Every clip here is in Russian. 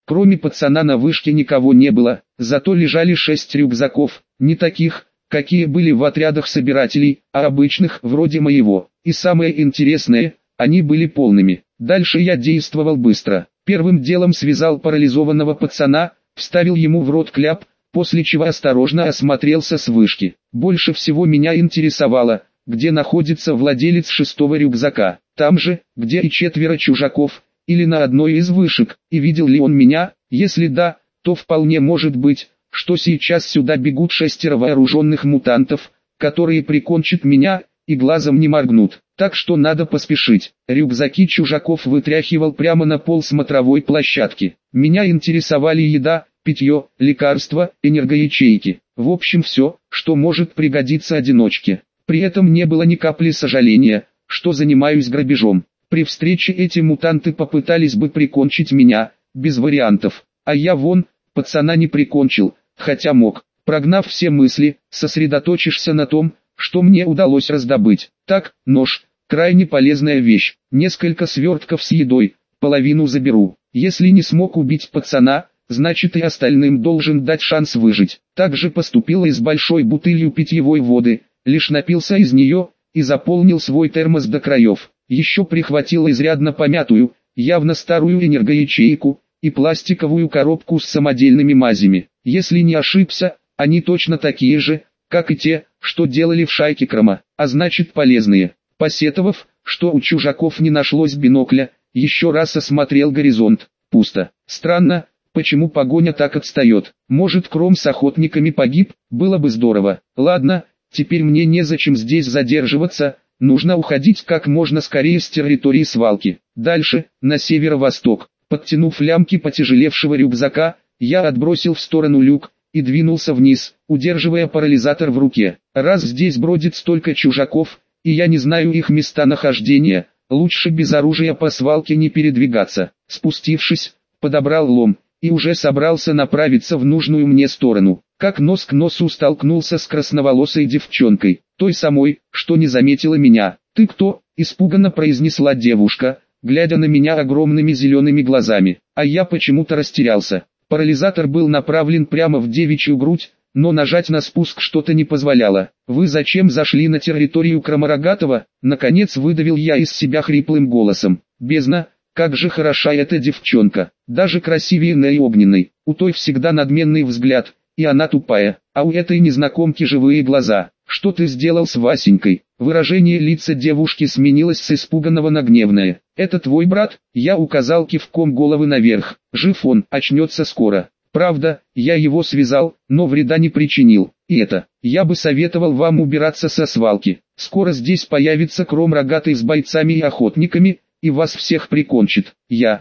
Кроме пацана на вышке никого не было, зато лежали 6 рюкзаков, не таких, какие были в отрядах собирателей, а обычных, вроде моего. И самое интересное, они были полными. Дальше я действовал быстро. Первым делом связал парализованного пацана, вставил ему в рот кляп, после чего осторожно осмотрелся с вышки. Больше всего меня интересовало, где находится владелец 6-го рюкзака. Там же, где и 4 чужаков, или на одной из вышек, и видел ли он меня. Если да, то вполне может быть, что сейчас сюда бегут 6 вооруженных мутантов, которые прикончат меня, и глазом не моргнут. Так что надо поспешить. Рюкзаки чужаков вытряхивал прямо на пол смотровой площадки. Меня интересовали еда, питье, лекарства, энергоячейки. В общем все, что может пригодиться одиночке. При этом не было ни капли сожаления, что занимаюсь грабежом. При встрече эти мутанты попытались бы прикончить меня, без вариантов. А я вон, пацана не прикончил, хотя мог. Прогнав все мысли, сосредоточишься на том, что мне удалось раздобыть. Так, нож, крайне полезная вещь. Несколько свертков с едой, половину заберу. Если не смог убить пацана, значит и остальным должен дать шанс выжить. Также поступила и с большой бутылью питьевой воды, лишь напился из нее, и заполнил свой термос до краев. Еще прихватил изрядно помятую, явно старую энергоячейку, и пластиковую коробку с самодельными мазями. Если не ошибся, они точно такие же, как и те, что делали в шайке Крома, а значит полезные. Посетовав, что у чужаков не нашлось бинокля, еще раз осмотрел горизонт. Пусто. Странно, почему погоня так отстает. Может, Кром с охотниками погиб, было бы здорово. Ладно, теперь мне незачем здесь задерживаться, нужно уходить как можно скорее с территории свалки. Дальше, на северо-восток. Подтянув лямки потяжелевшего рюкзака, я отбросил в сторону люк и двинулся вниз, удерживая парализатор в руке. Раз здесь бродит столько чужаков, и я не знаю их места нахождения, лучше без оружия по свалке не передвигаться. Спустившись, подобрал лом, и уже собрался направиться в нужную мне сторону, как нос к носу столкнулся с красноволосой девчонкой, той самой, что не заметила меня. «Ты кто?» – испуганно произнесла девушка, глядя на меня огромными зелеными глазами, а я почему-то растерялся. Парализатор был направлен прямо в девичью грудь, но нажать на спуск что-то не позволяло. «Вы зачем зашли на территорию Кроморогатого?» Наконец выдавил я из себя хриплым голосом. «Бездна, как же хороша эта девчонка, даже красивее Нэй Огненной. У той всегда надменный взгляд, и она тупая, а у этой незнакомки живые глаза. Что ты сделал с Васенькой?» Выражение лица девушки сменилось с испуганного на гневное. «Это твой брат?» Я указал кивком головы наверх. «Жив он, очнется скоро. Правда, я его связал, но вреда не причинил. И это, я бы советовал вам убираться со свалки. Скоро здесь появится Кром Рогатый с бойцами и охотниками, и вас всех прикончит».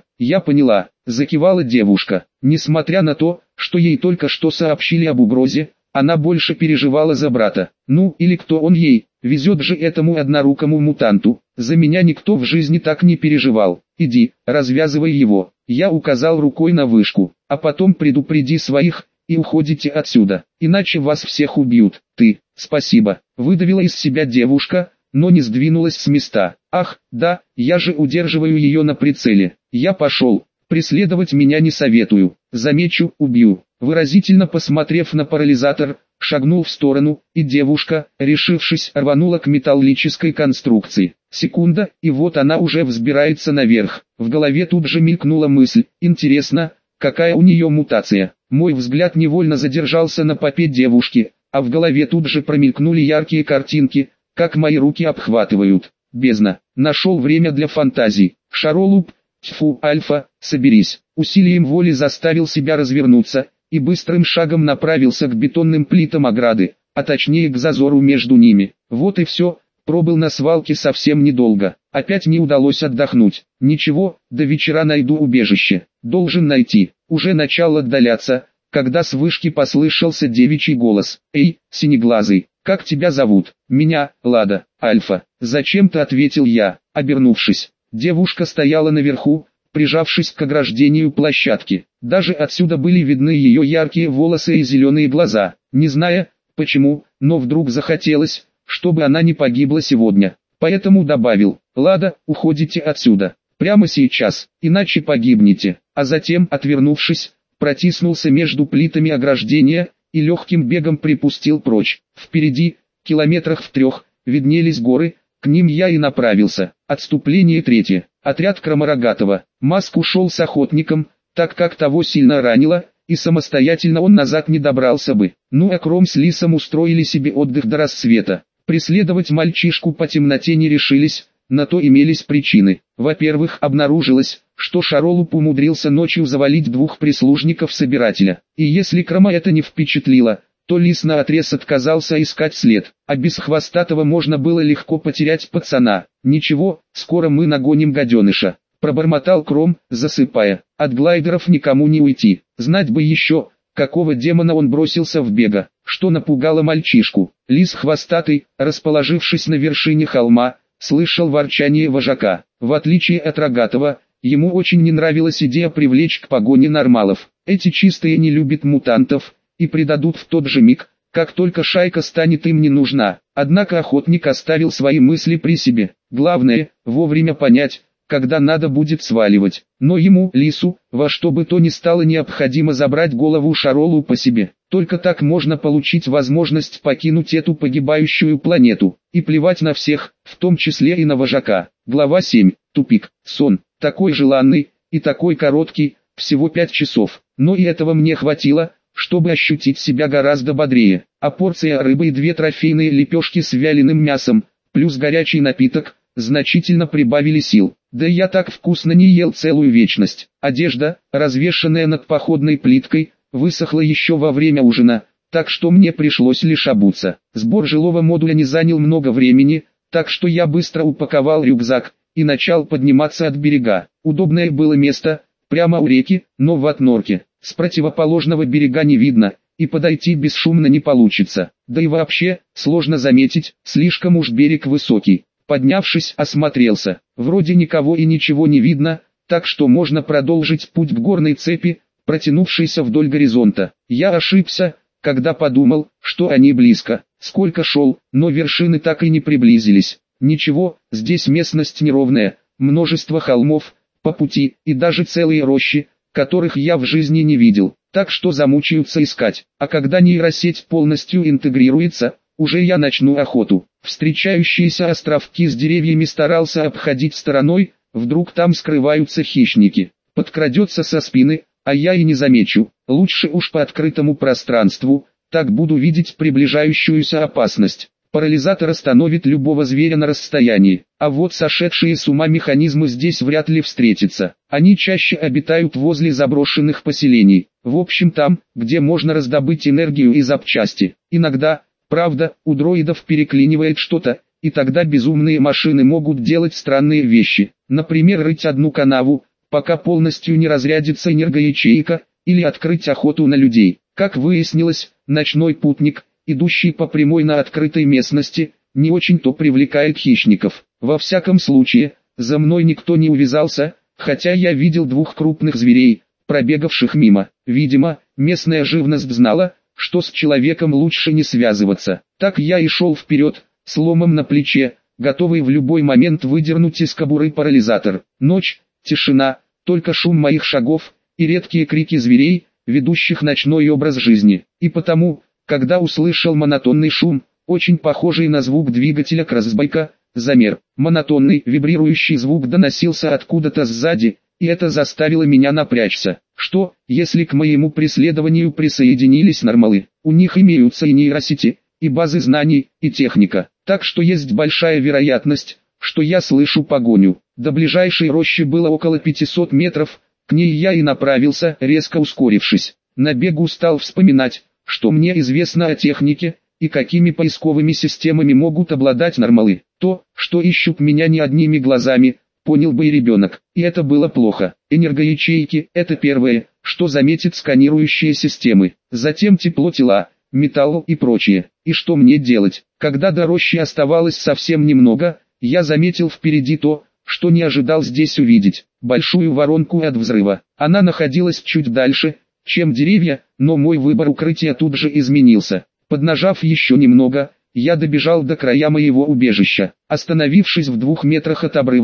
Я поняла», — закивала девушка. Несмотря на то, что ей только что сообщили об угрозе, она больше переживала за брата. Ну, или кто он ей, везет же этому однорукому мутанту. За меня никто в жизни так не переживал. «Иди, развязывай его», — я указал рукой на вышку, «а потом предупреди своих, и уходите отсюда, иначе вас всех убьют». «Спасибо», — выдавила из себя девушка, но не сдвинулась с места. «Ах, да, я же удерживаю ее на прицеле. Я пошел, преследовать меня не советую, замечу, убью». Выразительно посмотрев на парализатор, шагнул в сторону, и девушка, решившись, рванула к металлической конструкции. Секунда, и вот она уже взбирается наверх. В голове тут же мелькнула мысль: интересно, какая у нее мутация. Мой взгляд невольно задержался на попе девушки, а в голове тут же промелькнули яркие картинки, как мои руки обхватывают. Бездна. Нашел время для фантазий. Шаролуп, тьфу, Альфа, соберись. Усилием воли заставил себя развернуться, и быстрым шагом направился к бетонным плитам ограды, а точнее к зазору между ними. Вот и все, пробыл на свалке совсем недолго, опять не удалось отдохнуть. Ничего, до вечера найду убежище, должен найти. Уже начал отдаляться, когда с вышки послышался девичий голос. «Эй, синеглазый, как тебя зовут?» «Меня, Лада, Альфа», зачем-то ответил я, обернувшись. Девушка стояла наверху, прижавшись к ограждению площадки. Даже отсюда были видны ее яркие волосы и зеленые глаза. Не зная, почему, но вдруг захотелось, чтобы она не погибла сегодня. Поэтому добавил: «Лада, уходите отсюда. Прямо сейчас, иначе погибнете. А затем, отвернувшись, протиснулся между плитами ограждения и легким бегом припустил прочь. Впереди, километрах в 3, виднелись горы, к ним я и направился. Отступление третье. Отряд Крамарогатова. Маск ушел с охотником, так как того сильно ранило, и самостоятельно он назад не добрался бы. Ну а Кром с Лисом устроили себе отдых до рассвета. Преследовать мальчишку по темноте не решились, на то имелись причины. Во-первых, обнаружилось, что Шаролуп умудрился ночью завалить 2 прислужников собирателя. И если Крома это не впечатлило, то Лис наотрез отказался искать след, а без Хвостатого можно было легко потерять пацана. «Ничего, скоро мы нагоним гаденыша», — пробормотал Кром, засыпая. «От глайдеров никому не уйти. Знать бы еще, какого демона он бросился в бега, что напугало мальчишку». Лис Хвостатый, расположившись на вершине холма, слышал ворчание вожака. В отличие от Рогатого, ему очень не нравилась идея привлечь к погоне нормалов. Эти чистые не любят мутантов и предадут в тот же миг, как только шайка станет им не нужна. Однако охотник оставил свои мысли при себе. Главное, вовремя понять, когда надо будет сваливать. Но ему, Лису, во что бы то ни стало необходимо забрать голову Шаролу по себе. Только так можно получить возможность покинуть эту погибающую планету. И плевать на всех, в том числе и на вожака. Глава 7. Тупик. Сон. Такой желанный и такой короткий, всего 5 часов. Но и этого мне хватило, чтобы ощутить себя гораздо бодрее. А порция рыбы и 2 трофейные лепешки с вяленым мясом, плюс горячий напиток, значительно прибавили сил. Да я так вкусно не ел целую вечность. Одежда, развешанная над походной плиткой, высохла еще во время ужина, так что мне пришлось лишь обуться. Сбор жилого модуля не занял много времени, так что я быстро упаковал рюкзак и начал подниматься от берега. Удобное было место, прямо у реки, но в отнорке. С противоположного берега не видно, и подойти бесшумно не получится. Да и вообще, сложно заметить, слишком уж берег высокий. Поднявшись, осмотрелся. Вроде никого и ничего не видно, так что можно продолжить путь к горной цепи, протянувшейся вдоль горизонта. Я ошибся, когда подумал, что они близко. Сколько шел, но вершины так и не приблизились. Ничего, здесь местность неровная, множество холмов по пути и даже целые рощи, которых я в жизни не видел, так что замучаются искать. А когда нейросеть полностью интегрируется, уже я начну охоту. Встречающиеся островки с деревьями старался обходить стороной, вдруг там скрываются хищники. Подкрадется со спины, а я и не замечу. Лучше уж по открытому пространству, так буду видеть приближающуюся опасность. Парализатор остановит любого зверя на расстоянии, а вот сошедшие с ума механизмы здесь вряд ли встретятся. Они чаще обитают возле заброшенных поселений, в общем там, где можно раздобыть энергию и запчасти. Иногда, правда, у дроидов переклинивает что-то, и тогда безумные машины могут делать странные вещи. Например, рыть одну канаву, пока полностью не разрядится энергоячейка, или открыть охоту на людей. Как выяснилось, ночной путник, идущий по прямой на открытой местности, не очень-то привлекает хищников. Во всяком случае, за мной никто не увязался, хотя я видел 2 крупных зверей, пробегавших мимо. Видимо, местная живность знала, что с человеком лучше не связываться. Так я и шел вперед, с ломом на плече, готовый в любой момент выдернуть из кобуры парализатор. Ночь, тишина, только шум моих шагов и редкие крики зверей, ведущих ночной образ жизни. И потому, когда услышал монотонный шум, очень похожий на звук двигателя кроссбайка, замер. Монотонный, вибрирующий звук доносился откуда-то сзади, и это заставило меня напрячься. Что, если к моему преследованию присоединились нормалы? У них имеются и нейросети, и базы знаний, и техника. Так что есть большая вероятность, что я слышу погоню. До ближайшей рощи было около 500 метров, к ней я и направился, резко ускорившись. На бегу стал вспоминать, что мне известно о технике, и какими поисковыми системами могут обладать нормалы. То, что ищут меня не одними глазами, понял бы и ребенок, и это было плохо. Энергоячейки – это первое, что заметит сканирующие системы. Затем тепло тела, металл и прочее. И что мне делать? Когда до рощи оставалось совсем немного, я заметил впереди то, что не ожидал здесь увидеть. Большую воронку от взрыва. Она находилась чуть дальше, чем деревья, но мой выбор укрытия тут же изменился. Поднажав еще немного, я добежал до края моего убежища. Остановившись в 2 метрах от обрыва,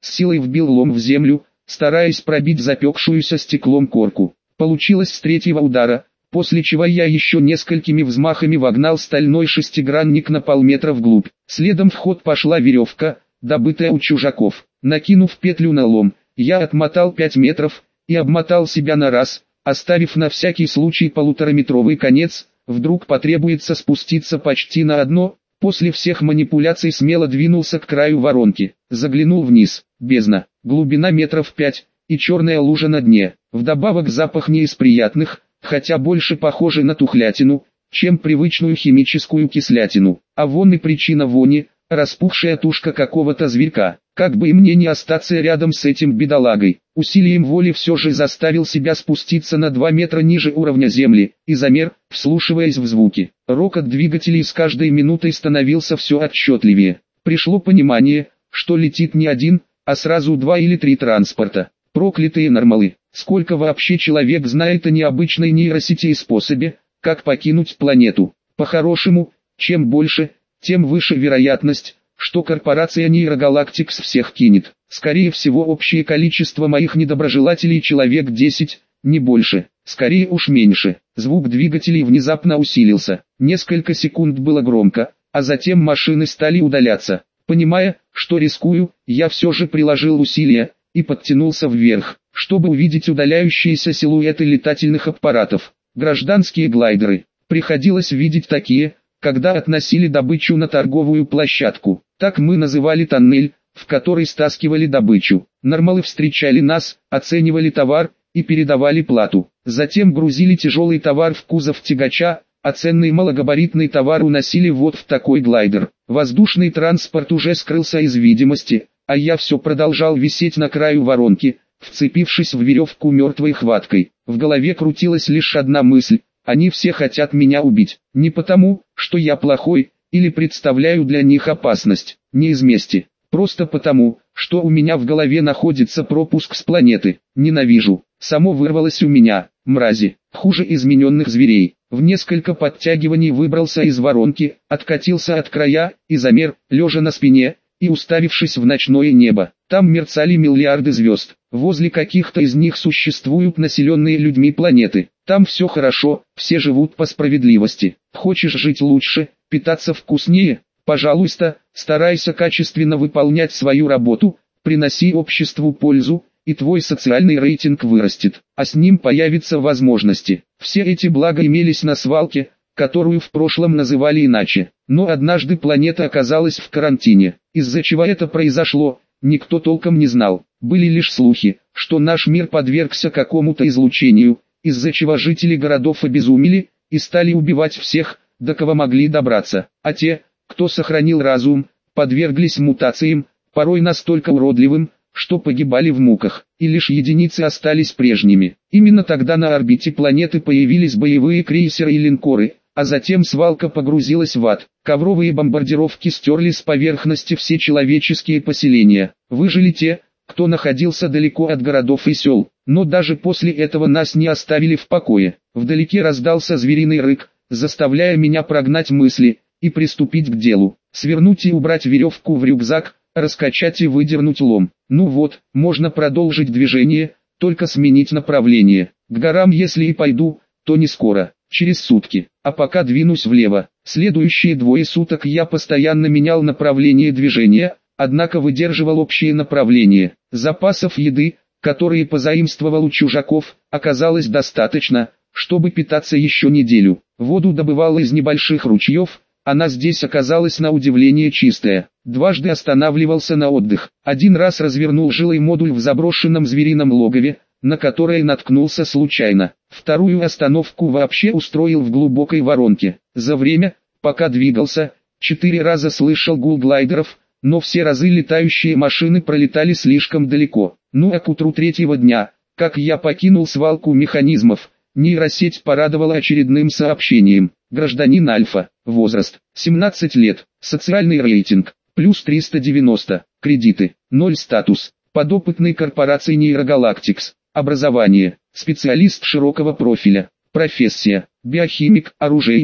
с силой вбил лом в землю, стараясь пробить запекшуюся стеклом корку. Получилось с третьего удара, после чего я еще несколькими взмахами вогнал стальной шестигранник на полметра вглубь. Следом в ход пошла веревка, добытая у чужаков. Накинув петлю на лом, я отмотал 5 метров и обмотал себя на раз, оставив на всякий случай полутораметровый конец. Вдруг потребуется спуститься почти на одно. После всех манипуляций смело двинулся к краю воронки. Заглянул вниз. Бездна, глубина метров 5 и черная лужа на дне. Вдобавок запах не из приятных, хотя больше похожий на тухлятину, чем привычную химическую кислятину. А вон и причина вони, распухшая тушка какого-то зверька. Как бы и мне не остаться рядом с этим бедолагой, усилием воли все же заставил себя спуститься на 2 метра ниже уровня земли, и замер, вслушиваясь в звуки. Рокот двигателей с каждой минутой становился все отчетливее. Пришло понимание, что летит не один, а сразу 2 или 3 транспорта. Проклятые нормалы, сколько вообще человек знает о необычной нейросети и способе, как покинуть планету. По-хорошему, чем больше, тем выше вероятность, что корпорация Нейрогалактикс всех кинет. Скорее всего, общее количество моих недоброжелателей человек 10, не больше, скорее уж меньше. Звук двигателей внезапно усилился. Несколько секунд было громко, а затем машины стали удаляться. Понимая, что рискую, я все же приложил усилия и подтянулся вверх, чтобы увидеть удаляющиеся силуэты летательных аппаратов. Гражданские глайдеры. Приходилось видеть такие, когда относили добычу на торговую площадку. Так мы называли тоннель, в который стаскивали добычу. Нормалы встречали нас, оценивали товар и передавали плату. Затем грузили тяжелый товар в кузов тягача, а ценный малогабаритный товар уносили вот в такой глайдер. Воздушный транспорт уже скрылся из видимости, а я все продолжал висеть на краю воронки, вцепившись в веревку мертвой хваткой. В голове крутилась лишь одна мысль: они все хотят меня убить. Не потому, что я плохой, или представляю для них опасность, не из мести. Просто потому, что у меня в голове находится пропуск с планеты. Ненавижу. Само вырвалось у меня, мрази, хуже измененных зверей. В несколько подтягиваний выбрался из воронки, откатился от края и замер, лежа на спине и уставившись в ночное небо. Там мерцали миллиарды звезд. Возле каких-то из них существуют населенные людьми планеты. Там все хорошо, все живут по справедливости. Хочешь жить лучше, питаться вкуснее? Пожалуйста, старайся качественно выполнять свою работу, приноси обществу пользу, и твой социальный рейтинг вырастет, а с ним появятся возможности. Все эти блага имелись на свалке, которую в прошлом называли иначе. Но однажды планета оказалась в карантине. Из-за чего это произошло, никто толком не знал. Были лишь слухи, что наш мир подвергся какому-то излучению, из-за чего жители городов обезумели и стали убивать всех, до кого могли добраться. А те, кто сохранил разум, подверглись мутациям, порой настолько уродливым, что погибали в муках, и лишь единицы остались прежними. Именно тогда на орбите планеты появились боевые крейсеры и линкоры, а затем свалка погрузилась в ад. Ковровые бомбардировки стерли с поверхности все человеческие поселения. Выжили те, кто находился далеко от городов и сел, но даже после этого нас не оставили в покое. Вдалеке раздался звериный рык, заставляя меня прогнать мысли и приступить к делу. Свернуть и убрать веревку в рюкзак, раскачать и выдернуть лом. Ну вот, можно продолжить движение, только сменить направление. К горам если и пойду, то не скоро, через сутки. А пока двинусь влево. Следующие 2 суток я постоянно менял направление движения, однако выдерживал общее направление. Запасов еды, которые позаимствовал у чужаков, оказалось достаточно, чтобы питаться еще неделю. Воду добывал из небольших ручьев, она здесь оказалась на удивление чистая. Дважды останавливался на отдых. Один раз развернул жилой модуль в заброшенном зверином логове, на которое наткнулся случайно. Вторую остановку вообще устроил в глубокой воронке. За время, пока двигался, 4 раза слышал гул глайдеров, но все разы летающие машины пролетали слишком далеко. Ну а к утру 3-го дня, как я покинул свалку механизмов, нейросеть порадовала очередным сообщением. Гражданин Альфа, возраст, 17 лет, социальный рейтинг, плюс 390, кредиты, 0 статус, подопытный корпорации Нейрогалактикс, образование, специалист широкого профиля, профессия, биохимик, оружейник,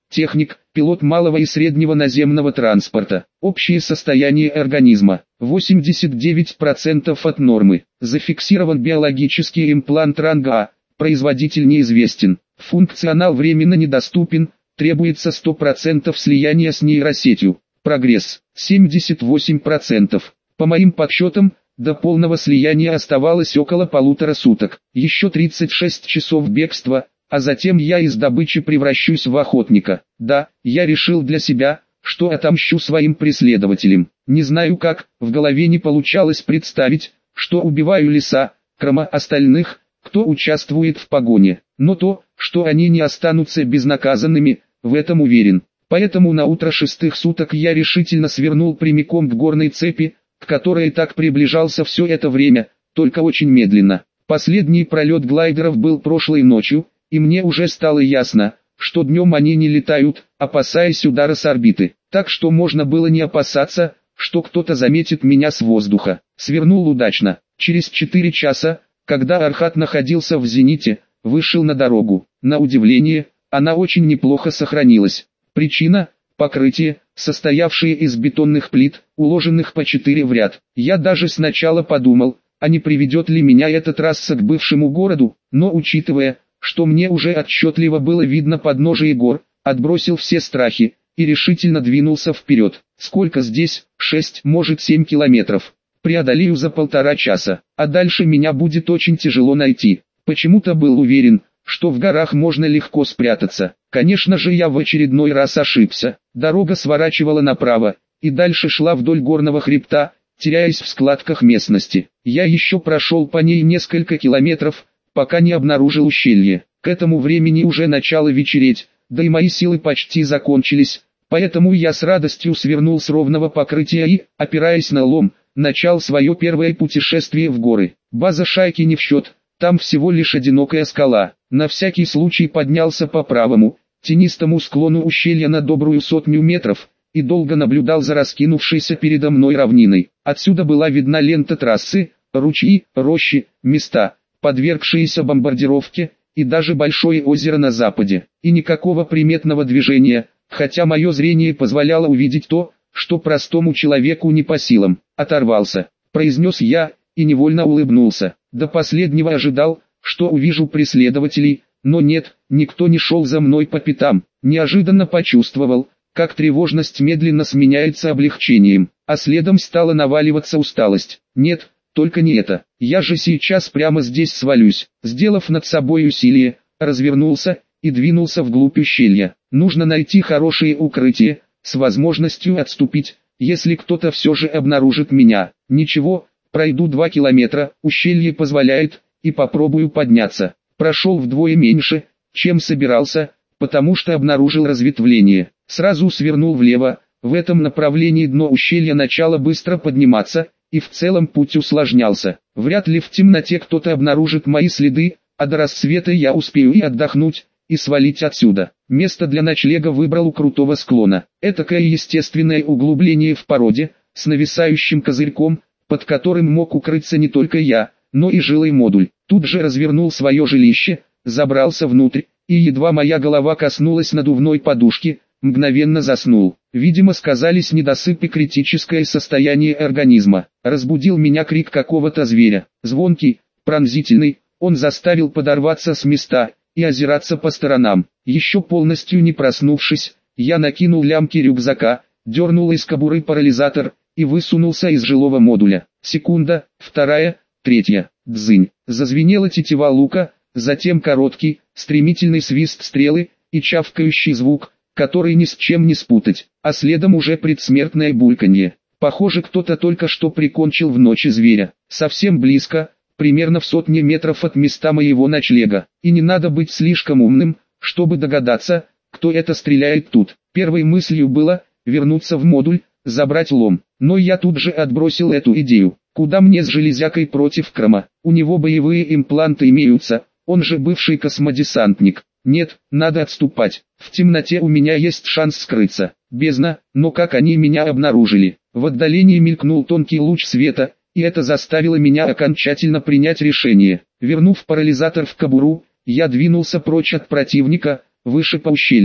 техник, пилот малого и среднего наземного транспорта. Общее состояние организма 89% от нормы. Зафиксирован биологический имплант ранга А, производитель неизвестен. Функционал временно недоступен, требуется 100% слияния с нейросетью. Прогресс 78%. По моим подсчетам, до полного слияния оставалось около 1,5 суток. Еще 36 часов бегства, а затем я из добычи превращусь в охотника. Да, я решил для себя, что отомщу своим преследователям. Не знаю как, в голове не получалось представить, что убиваю лиса, кроме остальных, кто участвует в погоне. Но то, что они не останутся безнаказанными, в этом уверен. Поэтому на утро 6 суток я решительно свернул прямиком к горной цепи, к которой так приближался все это время, только очень медленно. Последний пролет глайдеров был прошлой ночью, и мне уже стало ясно, что днем они не летают, опасаясь удара с орбиты. Так что можно было не опасаться, что кто-то заметит меня с воздуха. Свернул удачно. Через 4 часа, когда Архат находился в зените, вышел на дорогу. На удивление, она очень неплохо сохранилась. Причина – покрытие, состоявшее из бетонных плит, уложенных по 4 в ряд. Я даже сначала подумал, а не приведет ли меня эта трасса к бывшему городу, но учитывая, что мне уже отчетливо было видно подножие гор, отбросил все страхи и решительно двинулся вперед. Сколько здесь? 6, может 7 километров. Преодолею за 1,5 часа, а дальше меня будет очень тяжело найти. Почему-то был уверен, что в горах можно легко спрятаться. Конечно же, я в очередной раз ошибся. Дорога сворачивала направо, и дальше шла вдоль горного хребта, теряясь в складках местности. Я еще прошел по ней несколько километров, пока не обнаружил ущелье. К этому времени уже начало вечереть, да и мои силы почти закончились, поэтому я с радостью свернул с ровного покрытия и, опираясь на лом, начал свое первое путешествие в горы. База шайки не в счет, там всего лишь одинокая скала. На всякий случай поднялся по правому, тенистому склону ущелья на добрую 100 метров, и долго наблюдал за раскинувшейся передо мной равниной. Отсюда была видна лента трассы, ручьи, рощи, места, подвергшиеся бомбардировке, и даже большое озеро на западе. И никакого приметного движения, хотя мое зрение позволяло увидеть то, что простому человеку не по силам. Оторвался, произнес я, и невольно улыбнулся. До последнего ожидал, что увижу преследователей, но нет, никто не шел за мной по пятам. Неожиданно почувствовал, как тревожность медленно сменяется облегчением, а следом стала наваливаться усталость. Нет, только не это. Я же сейчас прямо здесь свалюсь. Сделав над собой усилие, развернулся и двинулся вглубь ущелья. Нужно найти хорошее укрытие, с возможностью отступить, если кто-то все же обнаружит меня. Ничего, пройду 2 километра, ущелье позволяет, и попробую подняться. Прошел вдвое меньше, чем собирался, потому что обнаружил разветвление. Сразу свернул влево, в этом направлении дно ущелья начало быстро подниматься, и в целом путь усложнялся. Вряд ли в темноте кто-то обнаружит мои следы, а до рассвета я успею и отдохнуть, и свалить отсюда. Место для ночлега выбрал у крутого склона. Этакое естественное углубление в породе, с нависающим козырьком, под которым мог укрыться не только я, но и жилой модуль. Тут же развернул свое жилище, забрался внутрь, и едва моя голова коснулась надувной подушки, мгновенно заснул. Видимо, сказались недосып и критическое состояние организма. Разбудил меня крик какого-то зверя. Звонкий, пронзительный, он заставил подорваться с места и озираться по сторонам. Еще полностью не проснувшись, я накинул лямки рюкзака, дернул из кобуры парализатор и высунулся из жилого модуля. Секунда, вторая, третья. Дзынь. Зазвенела тетива лука, затем короткий, стремительный свист стрелы и чавкающий звук, который ни с чем не спутать, а следом уже предсмертное бульканье. Похоже, кто-то только что прикончил в ночи зверя. Совсем близко, примерно в 100 метров от места моего ночлега. И не надо быть слишком умным, чтобы догадаться, кто это стреляет тут. Первой мыслью было вернуться в модуль, забрать лом. Но я тут же отбросил эту идею. Куда мне с железякой против Крома? У него боевые импланты имеются, он же бывший космодесантник. Нет, надо отступать. В темноте у меня есть шанс скрыться. Бездна, но как они меня обнаружили? В отдалении мелькнул тонкий луч света, и это заставило меня окончательно принять решение. Вернув парализатор в кобуру, я двинулся прочь от противника, выше по ущелью.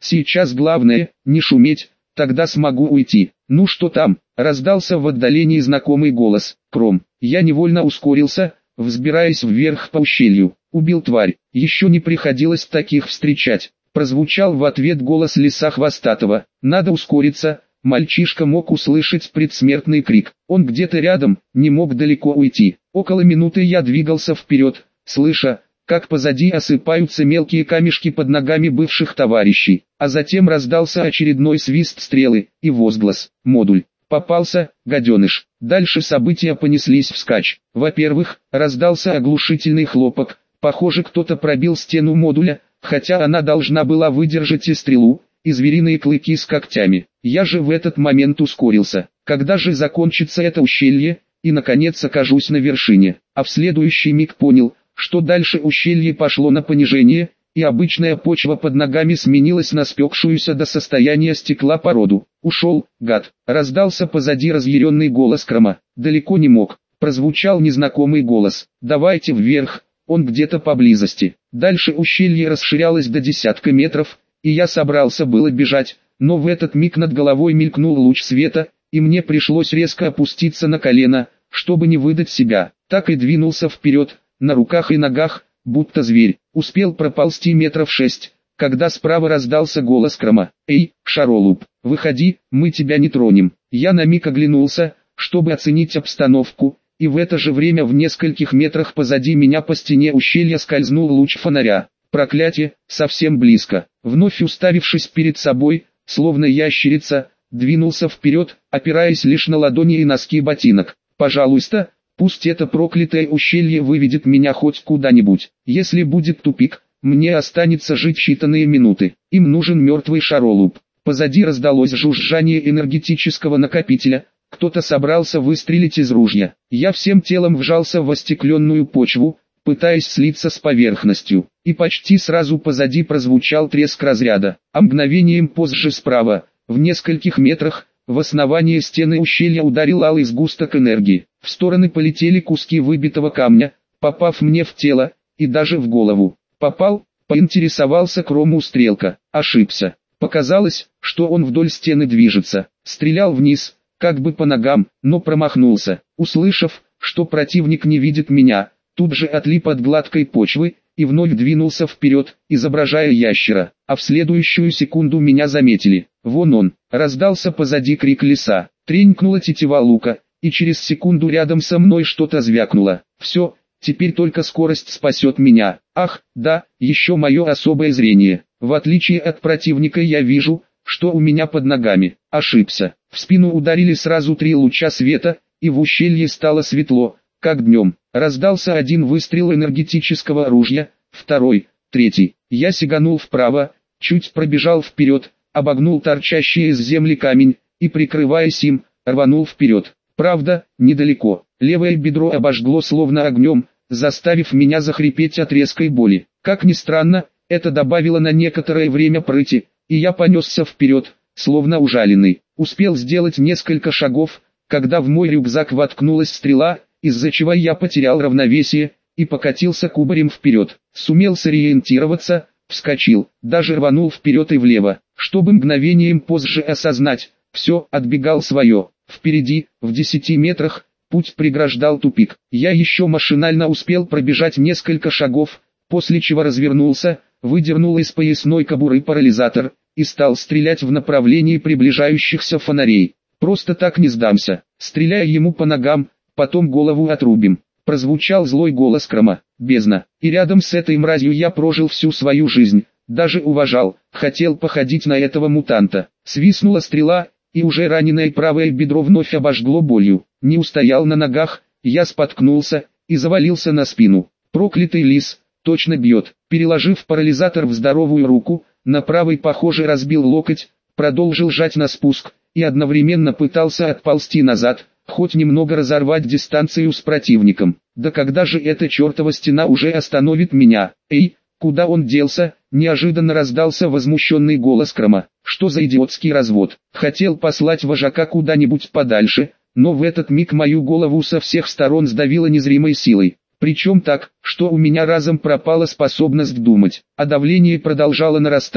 Сейчас главное, не шуметь, тогда смогу уйти. Ну что там, раздался в отдалении знакомый голос. Кром. Я невольно ускорился, взбираясь вверх по ущелью. Убил тварь, еще не приходилось таких встречать. Прозвучал в ответ голос лиса хвостатого. Надо ускориться. Мальчишка мог услышать предсмертный крик. Он где-то рядом, не мог далеко уйти. Около минуты я двигался вперед, слыша, как позади осыпаются мелкие камешки под ногами бывших товарищей. А затем раздался очередной свист стрелы и возглас. Модуль. Попался, гаденыш. Дальше события понеслись вскачь. Во-первых, раздался оглушительный хлопок. Похоже, кто-то пробил стену модуля, хотя она должна была выдержать и стрелу, и звериные клыки с когтями. Я же в этот момент ускорился. Когда же закончится это ущелье, и наконец окажусь на вершине. А в следующий миг понял, что дальше ущелье пошло на понижение, и обычная почва под ногами сменилась на спекшуюся до состояния стекла породу. «Ушел, гад!» Раздался позади разъяренный голос Крома. Далеко не мог. Прозвучал незнакомый голос. «Давайте вверх, он где-то поблизости». Дальше ущелье расширялось до десятка метров, и я собрался было бежать, но в этот миг над головой мелькнул луч света, и мне пришлось резко опуститься на колено, чтобы не выдать себя. Так и двинулся вперед, на руках и ногах, будто зверь. Успел проползти метров 6, когда справа раздался голос Крома. «Эй, шаролуп, выходи, мы тебя не тронем». Я на миг оглянулся, чтобы оценить обстановку, и в это же время в нескольких метрах позади меня по стене ущелья скользнул луч фонаря. Проклятие, совсем близко. Вновь уставившись перед собой, словно ящерица, двинулся вперед, опираясь лишь на ладони и носки ботинок. «Пожалуйста, пусть это проклятое ущелье выведет меня хоть куда-нибудь. Если будет тупик, мне останется жить считанные минуты. Им нужен мертвый шаролуп». Позади раздалось жужжание энергетического накопителя. Кто-то собрался выстрелить из ружья. Я всем телом вжался в остекленную почву, пытаясь слиться с поверхностью, и почти сразу позади прозвучал треск разряда, а мгновением позже справа, в нескольких метрах, в основание стены ущелья ударил алый сгусток энергии. В стороны полетели куски выбитого камня, попав мне в тело, и даже в голову. «Попал?» — поинтересовался Крому стрелка. Ошибся. Показалось, что он вдоль стены движется. Стрелял вниз, как бы по ногам, но промахнулся. Услышав, что противник не видит меня, тут же отлип от гладкой почвы, и вновь двинулся вперед, изображая ящера. А в следующую секунду меня заметили. «Вон он!» — раздался позади крик лиса. Тренькнула тетива лука, и через секунду рядом со мной что-то звякнуло. «Все, теперь только скорость спасет меня». Ах, да, еще мое особое зрение. В отличие от противника я вижу, что у меня под ногами. Ошибся. В спину ударили сразу 3 луча света, и в ущелье стало светло, как днем. Раздался один выстрел энергетического ружья, второй, третий. Я сиганул вправо, чуть пробежал вперед, обогнул торчащий из земли камень, и прикрываясь им, рванул вперед. Правда, недалеко. Левое бедро обожгло словно огнем, заставив меня захрипеть от резкой боли. Как ни странно, это добавило на некоторое время прыти, и я понесся вперед, словно ужаленный. Успел сделать несколько шагов, когда в мой рюкзак воткнулась стрела, из-за чего я потерял равновесие, и покатился кубарем вперед. Сумел сориентироваться, вскочил, даже рванул вперед и влево, чтобы мгновением позже осознать, все, отбегал свое. Впереди, в 10 метрах, путь преграждал тупик. Я еще машинально успел пробежать несколько шагов, после чего развернулся, выдернул из поясной кобуры парализатор, и стал стрелять в направлении приближающихся фонарей. Просто так не сдамся, стреляя ему по ногам, потом голову отрубим. Прозвучал злой голос Крома. Бездна. И рядом с этой мразью я прожил всю свою жизнь, даже уважал, хотел походить на этого мутанта. Свистнула стрела, и уже раненое правое бедро вновь обожгло болью. Не устоял на ногах, я споткнулся, и завалился на спину. Проклятый лис, точно бьет. Переложив парализатор в здоровую руку, на правой похоже разбил локоть, продолжил жать на спуск, и одновременно пытался отползти назад, хоть немного разорвать дистанцию с противником. Да когда же эта чертова стена уже остановит меня? Эй, куда он делся? Неожиданно раздался возмущенный голос Крома. Что за идиотский развод? Хотел послать вожака куда-нибудь подальше, но в этот миг мою голову со всех сторон сдавило незримой силой. Причем так, что у меня разом пропала способность думать, а давление продолжало нарастать,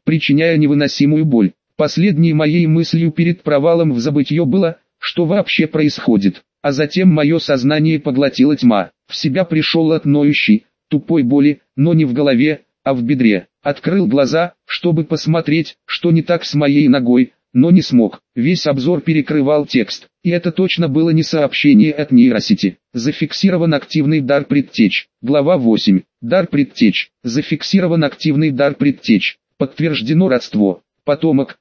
причиняя невыносимую боль. Последней моей мыслью перед провалом в забытье было, что вообще происходит, а затем мое сознание поглотила тьма. В себя пришел от ноющей, тупой боли, но не в голове, а в бедре. Открыл глаза, чтобы посмотреть, что не так с моей ногой, но не смог. Весь обзор перекрывал текст, и это точно было не сообщение от нейросети. Зафиксирован активный дар предтеч. Глава 8. Дар предтеч. Зафиксирован активный дар предтеч. Подтверждено родство. Потомок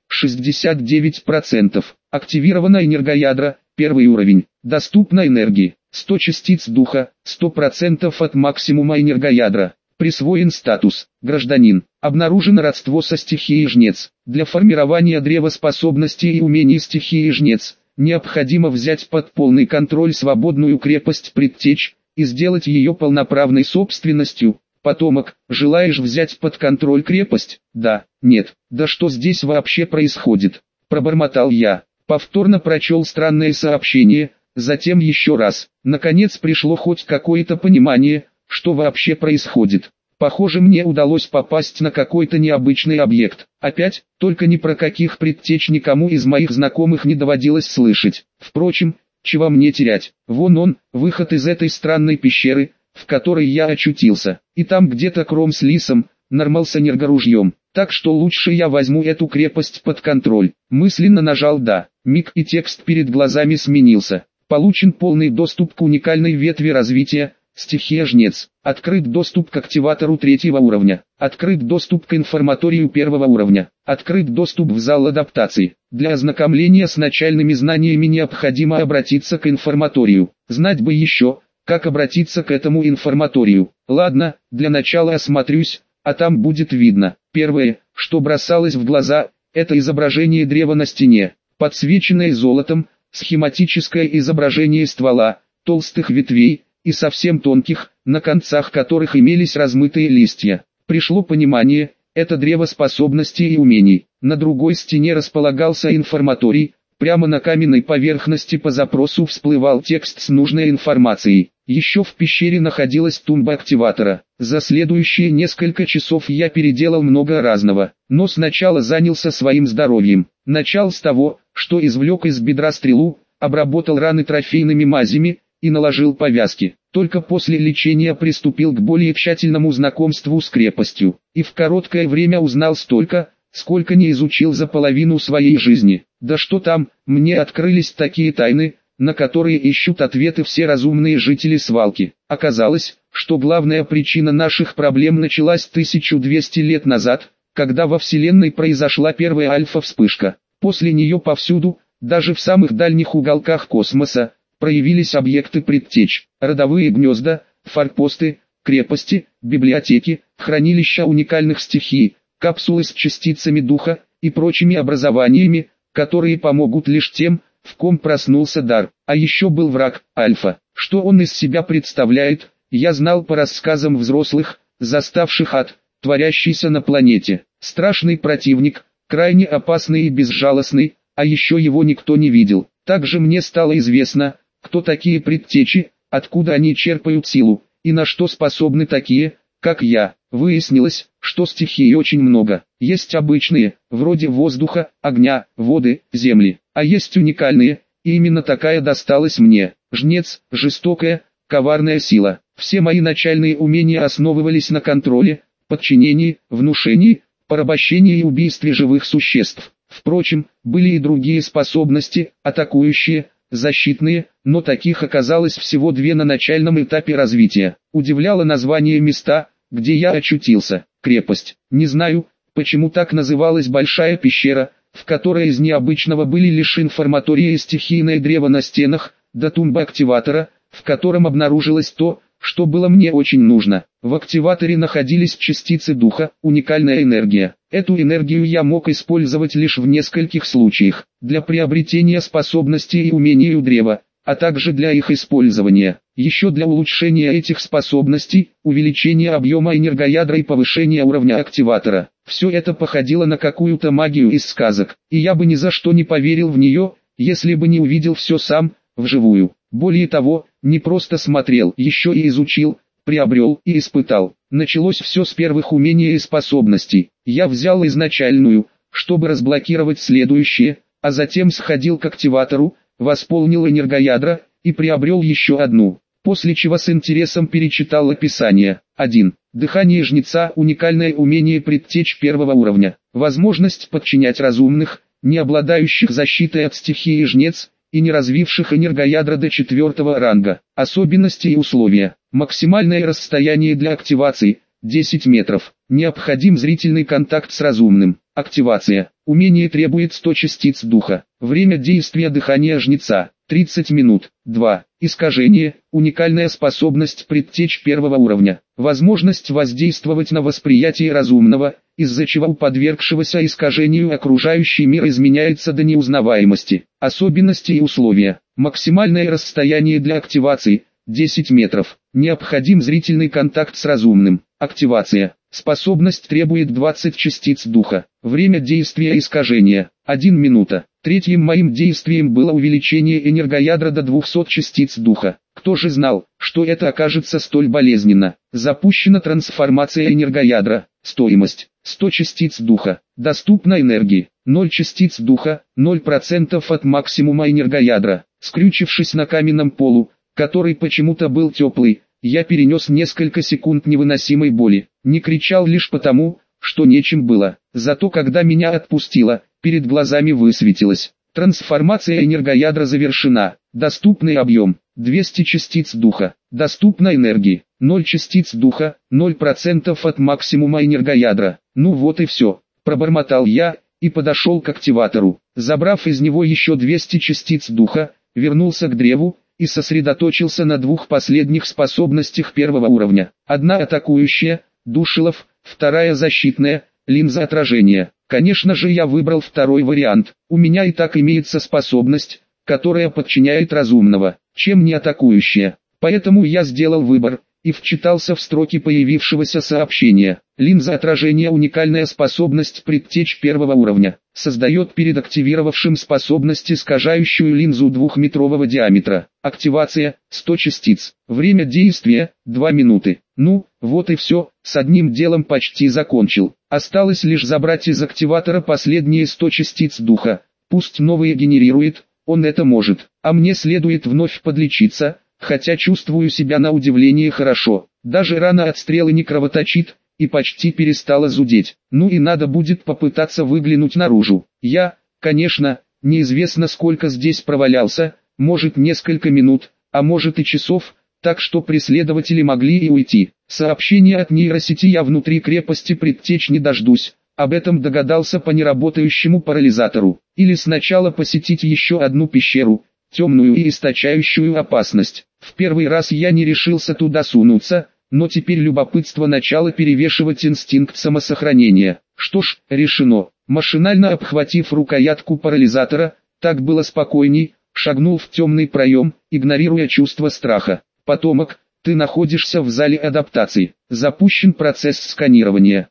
69%. Активировано энергоядро, первый уровень. Доступна энергии 100 частиц духа, 100% от максимума энергоядра. Присвоен статус гражданин. Обнаружено родство со стихией Жнец. Для формирования древа способностей и умений стихии Жнец необходимо взять под полный контроль свободную крепость предтеч и сделать ее полноправной собственностью. Потомок, желаешь взять под контроль крепость? Да, нет, да что здесь вообще происходит? Пробормотал я. Повторно прочел странное сообщение, затем еще раз. Наконец пришло хоть какое-то понимание, что вообще происходит. Похоже, мне удалось попасть на какой-то необычный объект. Опять, только ни про каких предтеч никому из моих знакомых не доводилось слышать. Впрочем, чего мне терять? Вон он, выход из этой странной пещеры, в которой я очутился. И там где-то Кром с Лисом, Нормал с энергоружьем. Так что лучше я возьму эту крепость под контроль. Мысленно нажал «да». Миг и текст перед глазами сменился. Получен полный доступ к уникальной ветви развития. Стихия Жнец. Открыт доступ к активатору 3-го уровня. Открыт доступ к информаторию 1-го уровня. Открыт доступ в зал адаптации. Для ознакомления с начальными знаниями необходимо обратиться к информаторию. Знать бы еще, как обратиться к этому информаторию. Ладно, для начала осмотрюсь, а там будет видно. Первое, что бросалось в глаза, это изображение древа на стене. Подсвеченное золотом, схематическое изображение ствола, толстых ветвей и совсем тонких, на концах которых имелись размытые листья. Пришло понимание, это древо способностей и умений. На другой стене располагался информаторий, прямо на каменной поверхности по запросу всплывал текст с нужной информацией. Еще в пещере находилась тумба активатора. За следующие несколько часов я переделал много разного, но сначала занялся своим здоровьем. Начал с того, что извлек из бедра стрелу, обработал раны трофейными мазями и наложил повязки. Только после лечения приступил к более тщательному знакомству с крепостью, и в короткое время узнал столько, сколько не изучил за половину своей жизни. Да что там, мне открылись такие тайны, на которые ищут ответы все разумные жители свалки. Оказалось, что главная причина наших проблем началась 1200 лет назад, когда во Вселенной произошла первая альфа-вспышка. После нее повсюду, даже в самых дальних уголках космоса, проявились объекты предтеч, родовые гнезда, форпосты, крепости, библиотеки, хранилища уникальных стихий, капсулы с частицами духа и прочими образованиями, которые помогут лишь тем, в ком проснулся дар. А еще был враг, Альфа. Что он из себя представляет, я знал по рассказам взрослых, заставших ад, творящийся на планете. Страшный противник, крайне опасный и безжалостный, а еще его никто не видел. Также мне стало известно, кто такие предтечи, откуда они черпают силу, и на что способны такие, как я. Выяснилось, что стихий очень много. Есть обычные, вроде воздуха, огня, воды, земли. А есть уникальные, и именно такая досталась мне. Жнец, жестокая, коварная сила. Все мои начальные умения основывались на контроле, подчинении, внушении, порабощении и убийстве живых существ. Впрочем, были и другие способности, атакующие, защитные, но таких оказалось всего 2 на начальном этапе развития. Удивляло название места, где я очутился. Крепость. Не знаю, почему так называлась большая пещера, в которой из необычного были лишь информатория и стихийное древо на стенах, да тумба активатора, в котором обнаружилось то, что было мне очень нужно. В активаторе находились частицы духа, уникальная энергия. Эту энергию я мог использовать лишь в нескольких случаях: для приобретения способностей и умений у древа, а также для их использования. Еще для улучшения этих способностей, увеличения объема энергоядра и повышения уровня активатора. Все это походило на какую-то магию из сказок, и я бы ни за что не поверил в нее, если бы не увидел все сам, вживую. Более того, не просто смотрел, еще и изучил, приобрел и испытал. Началось все с первых умений и способностей. Я взял изначальную, чтобы разблокировать следующее, а затем сходил к активатору, восполнил энергоядра и приобрел еще одну. После чего с интересом перечитал описание. 1. Дыхание жнеца – уникальное умение предтеч первого уровня. Возможность подчинять разумных, не обладающих защитой от стихии жнец, и не развивших энергоядра до 4-го ранга. Особенности и условия. Максимальное расстояние для активации – 10 метров. Необходим зрительный контакт с разумным. Активация. Умение требует 100 частиц духа. Время действия дыхания жнеца – 30 минут. 2. Искажение – уникальная способность предтеч первого уровня. Возможность воздействовать на восприятие разумного, из-за чего у подвергшегося искажению окружающий мир изменяется до неузнаваемости. Особенности и условия. Максимальное расстояние для активации – 10 метров. Необходим зрительный контакт с разумным. Активация. Способность требует 20 частиц духа. Время действия искажения – 1 минута. Третьим моим действием было увеличение энергоядра до 200 частиц духа. Кто же знал, что это окажется столь болезненно? Запущена трансформация энергоядра. Стоимость – 100 частиц духа. Доступно энергии – 0 частиц духа, 0% от максимума энергоядра. Скрючившись на каменном полу, который почему-то был теплый, я перенес несколько секунд невыносимой боли. Не кричал лишь потому, что нечем было. Зато когда меня отпустило, перед глазами высветилось. Трансформация энергоядра завершена. Доступный объем – 200 частиц духа. Доступно энергии – 0 частиц духа, 0% от максимума энергоядра. Ну вот и все. Пробормотал я и подошел к активатору. Забрав из него еще 200 частиц духа, вернулся к древу и сосредоточился на двух последних способностях первого уровня. Одна атакующая – Душилов, вторая защитная – линза отражения. Конечно же я выбрал второй вариант. У меня и так имеется способность, которая подчиняет разумного, чем не атакующая. Поэтому я сделал выбор и вчитался в строки появившегося сообщения. Линза отражения – уникальная способность предтеч первого уровня. Создает перед активировавшим способность искажающую линзу 2-метрового диаметра. Активация – 100 частиц. Время действия – 2 минуты. Ну, вот и все, с одним делом почти закончил. Осталось лишь забрать из активатора последние 100 частиц духа. Пусть новые генерирует, он это может. А мне следует вновь подлечиться, хотя чувствую себя на удивление хорошо. Даже рана от стрелы не кровоточит и почти перестала зудеть. Ну и надо будет попытаться выглянуть наружу. Я, конечно, неизвестно сколько здесь провалялся, может несколько минут, а может и часов, так что преследователи могли и уйти. Сообщение от нейросети я внутри крепости предтеч не дождусь. Об этом догадался по неработающему парализатору. Или сначала посетить еще одну пещеру, темную и источающую опасность. В первый раз я не решился туда сунуться, но теперь любопытство начало перевешивать инстинкт самосохранения. Что ж, решено. Машинально обхватив рукоятку парализатора, так было спокойней, шагнул в темный проем, игнорируя чувство страха. Потомок, ты находишься в зале адаптации. Запущен процесс сканирования.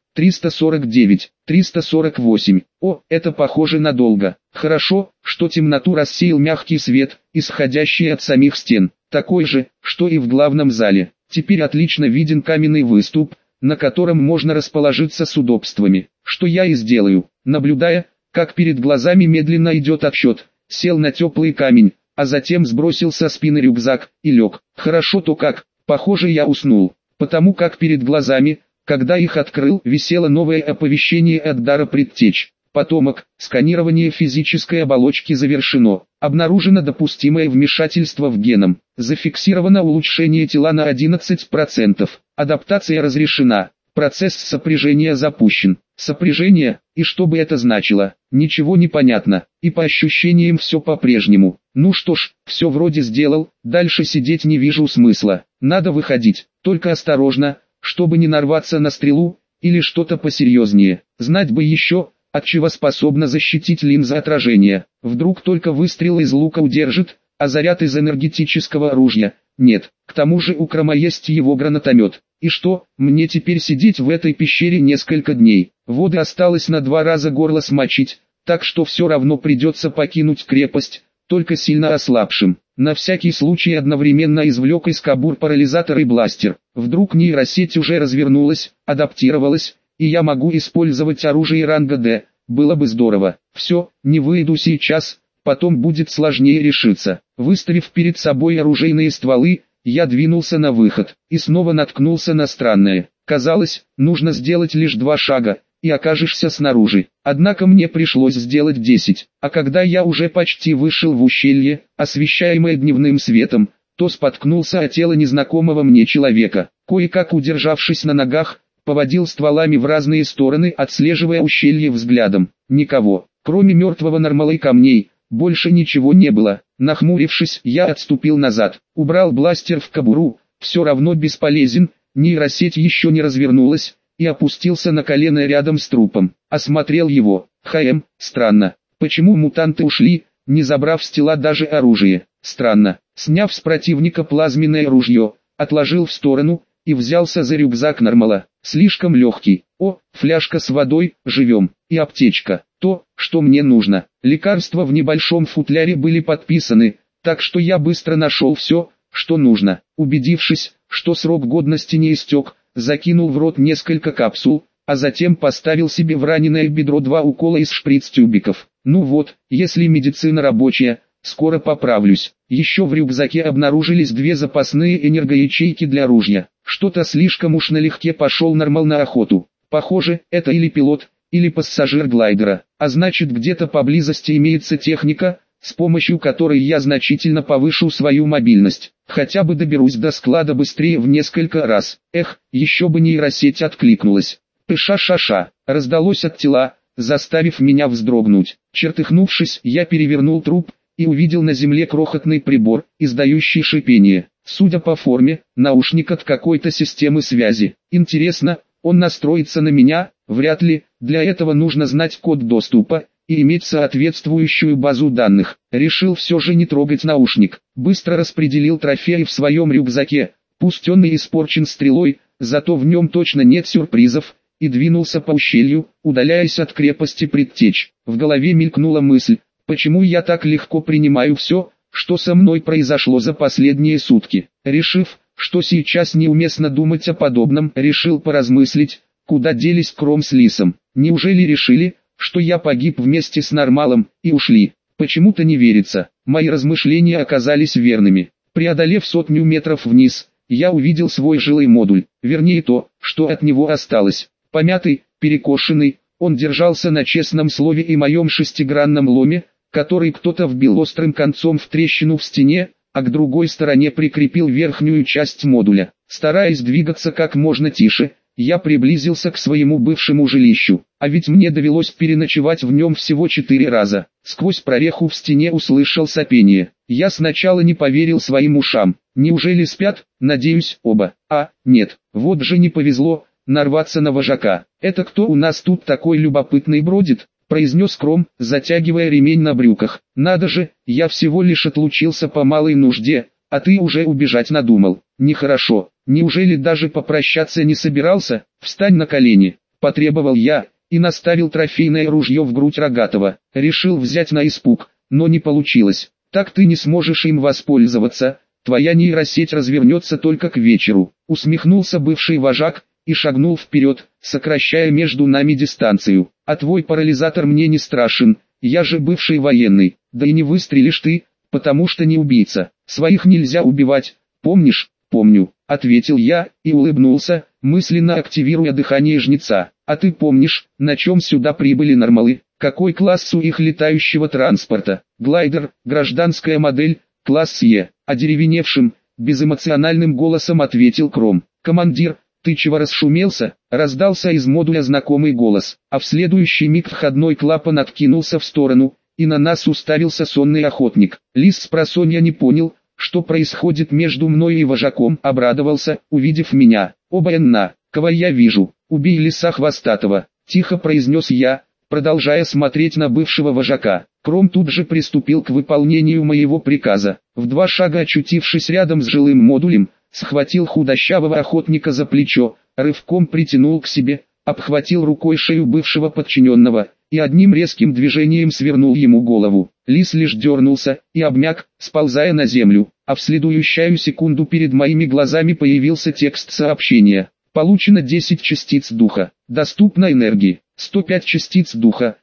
349, 348. О, это похоже надолго. Хорошо, что темноту рассеял мягкий свет, исходящий от самих стен. Такой же, что и в главном зале. Теперь отлично виден каменный выступ, на котором можно расположиться с удобствами. Что я и сделаю, наблюдая, как перед глазами медленно идет отсчет. Сел на теплый камень, а затем сбросил со спины рюкзак и лег. Хорошо то как, похоже я уснул, потому как перед глазами, когда их открыл, висело новое оповещение от дара предтеч. Потомок, сканирование физической оболочки завершено. Обнаружено допустимое вмешательство в геном. Зафиксировано улучшение тела на 11%. Адаптация разрешена. Процесс сопряжения запущен. Сопряжение, и что бы это значило, ничего не понятно. И по ощущениям все по-прежнему. Ну что ж, все вроде сделал, дальше сидеть не вижу смысла. Надо выходить, только осторожно, чтобы не нарваться на стрелу, или что-то посерьезнее. Знать бы еще, от чего способна защитить линза отражения. Вдруг только выстрел из лука удержит, а заряд из энергетического оружия – нет. К тому же у Крома есть его гранатомет. И что, мне теперь сидеть в этой пещере несколько дней? Воды осталось на 2 раза горло смочить, так что все равно придется покинуть крепость, только сильно ослабшим. На всякий случай одновременно извлек из кобур парализатор и бластер. Вдруг нейросеть уже развернулась, адаптировалась, и я могу использовать оружие ранга D, было бы здорово. Все, не выйду сейчас, потом будет сложнее решиться. Выставив перед собой оружейные стволы, я двинулся на выход, и снова наткнулся на странное. Казалось, нужно сделать лишь 2 шага, и окажешься снаружи. Однако мне пришлось сделать 10, а когда я уже почти вышел в ущелье, освещаемое дневным светом, то споткнулся о тело незнакомого мне человека. Кое-как удержавшись на ногах, поводил стволами в разные стороны, отслеживая ущелье взглядом. Никого, кроме мертвого нормала и камней, больше ничего не было. Нахмурившись, я отступил назад, убрал бластер в кобуру, все равно бесполезен, нейросеть еще не развернулась, и опустился на колено рядом с трупом. Осмотрел его. Странно. Почему мутанты ушли, не забрав с тела даже оружие? Странно. Сняв с противника плазменное ружье, отложил в сторону, и взялся за рюкзак нормала. Слишком легкий. О, фляжка с водой, живем. И аптечка. То, что мне нужно. Лекарства в небольшом футляре были подписаны, так что я быстро нашел все, что нужно. Убедившись, что срок годности не истек, закинул в рот несколько капсул, а затем поставил себе в раненое бедро 2 укола из шприц-тюбиков. Ну вот, если медицина рабочая, скоро поправлюсь. Еще в рюкзаке обнаружились 2 запасные энергоячейки для ружья. Что-то слишком уж налегке пошел нормал на охоту. Похоже, это или пилот, или пассажир глайдера, а значит где-то поблизости имеется техника, с помощью которой я значительно повышу свою мобильность. Хотя бы доберусь до склада быстрее в несколько раз. Еще бы нейросеть откликнулась. Пыша-ша-ша, раздалось от тела, заставив меня вздрогнуть. Чертыхнувшись, я перевернул труп и увидел на земле крохотный прибор, издающий шипение. Судя по форме, наушник от какой-то системы связи. Интересно, он настроится на меня? Вряд ли, для этого нужно знать код доступа и иметь соответствующую базу данных. Решил все же не трогать наушник. Быстро распределил трофеи в своем рюкзаке, пусть он и испорчен стрелой, зато в нем точно нет сюрпризов, и двинулся по ущелью, удаляясь от крепости Предтеч. В голове мелькнула мысль, почему я так легко принимаю все, что со мной произошло за последние сутки. Решив, что сейчас неуместно думать о подобном, решил поразмыслить, куда делись Кром с Лисом. Неужели решили, что я погиб вместе с нормалом, и ушли? Почему-то не верится. Мои размышления оказались верными. Преодолев 100 метров вниз, я увидел свой жилой модуль, вернее то, что от него осталось. Помятый, перекошенный, он держался на честном слове и моем шестигранном ломе, который кто-то вбил острым концом в трещину в стене, а к другой стороне прикрепил верхнюю часть модуля. Стараясь двигаться как можно тише, я приблизился к своему бывшему жилищу, а ведь мне довелось переночевать в нем всего 4 раза. Сквозь прореху в стене услышал сопение. Я сначала не поверил своим ушам. Неужели спят? Надеюсь, оба. Нет, вот же не повезло нарваться на вожака. Это кто у нас тут такой любопытный бродит? Произнес Кром, затягивая ремень на брюках. Надо же, я всего лишь отлучился по малой нужде, а ты уже убежать надумал. Нехорошо. Неужели даже попрощаться не собирался? Встань на колени, потребовал я, и наставил трофейное ружье в грудь Рогатого. Решил взять на испуг, но не получилось. Так ты не сможешь им воспользоваться, твоя нейросеть развернется только к вечеру. Усмехнулся бывший вожак и шагнул вперед, сокращая между нами дистанцию. А твой парализатор мне не страшен, я же бывший военный, да и не выстрелишь ты, потому что не убийца. Своих нельзя убивать, помнишь? Помню, ответил я и улыбнулся, мысленно активируя дыхание жнеца. А ты помнишь, на чем сюда прибыли нормалы? Какой класс у их летающего транспорта? Глайдер, гражданская модель, класс Е. Одеревеневшим, безэмоциональным голосом ответил Кром. Командир, ты чего расшумелся? Раздался из модуля знакомый голос, а в следующий миг входной клапан откинулся в сторону, и на нас уставился сонный охотник. Лис спросонья не понял, что происходит между мной и вожаком, обрадовался, увидев меня. Оба энна, кого я вижу, убей лиса хвостатого, тихо произнес я, продолжая смотреть на бывшего вожака. Кром тут же приступил к выполнению моего приказа. В 2 шага очутившись рядом с жилым модулем, схватил худощавого охотника за плечо, рывком притянул к себе, обхватил рукой шею бывшего подчиненного, и одним резким движением свернул ему голову. Лис лишь дернулся и обмяк, сползая на землю, а в следующую секунду перед моими глазами появился текст сообщения. Получено 10 частиц духа. Доступно энергии 105 частиц духа,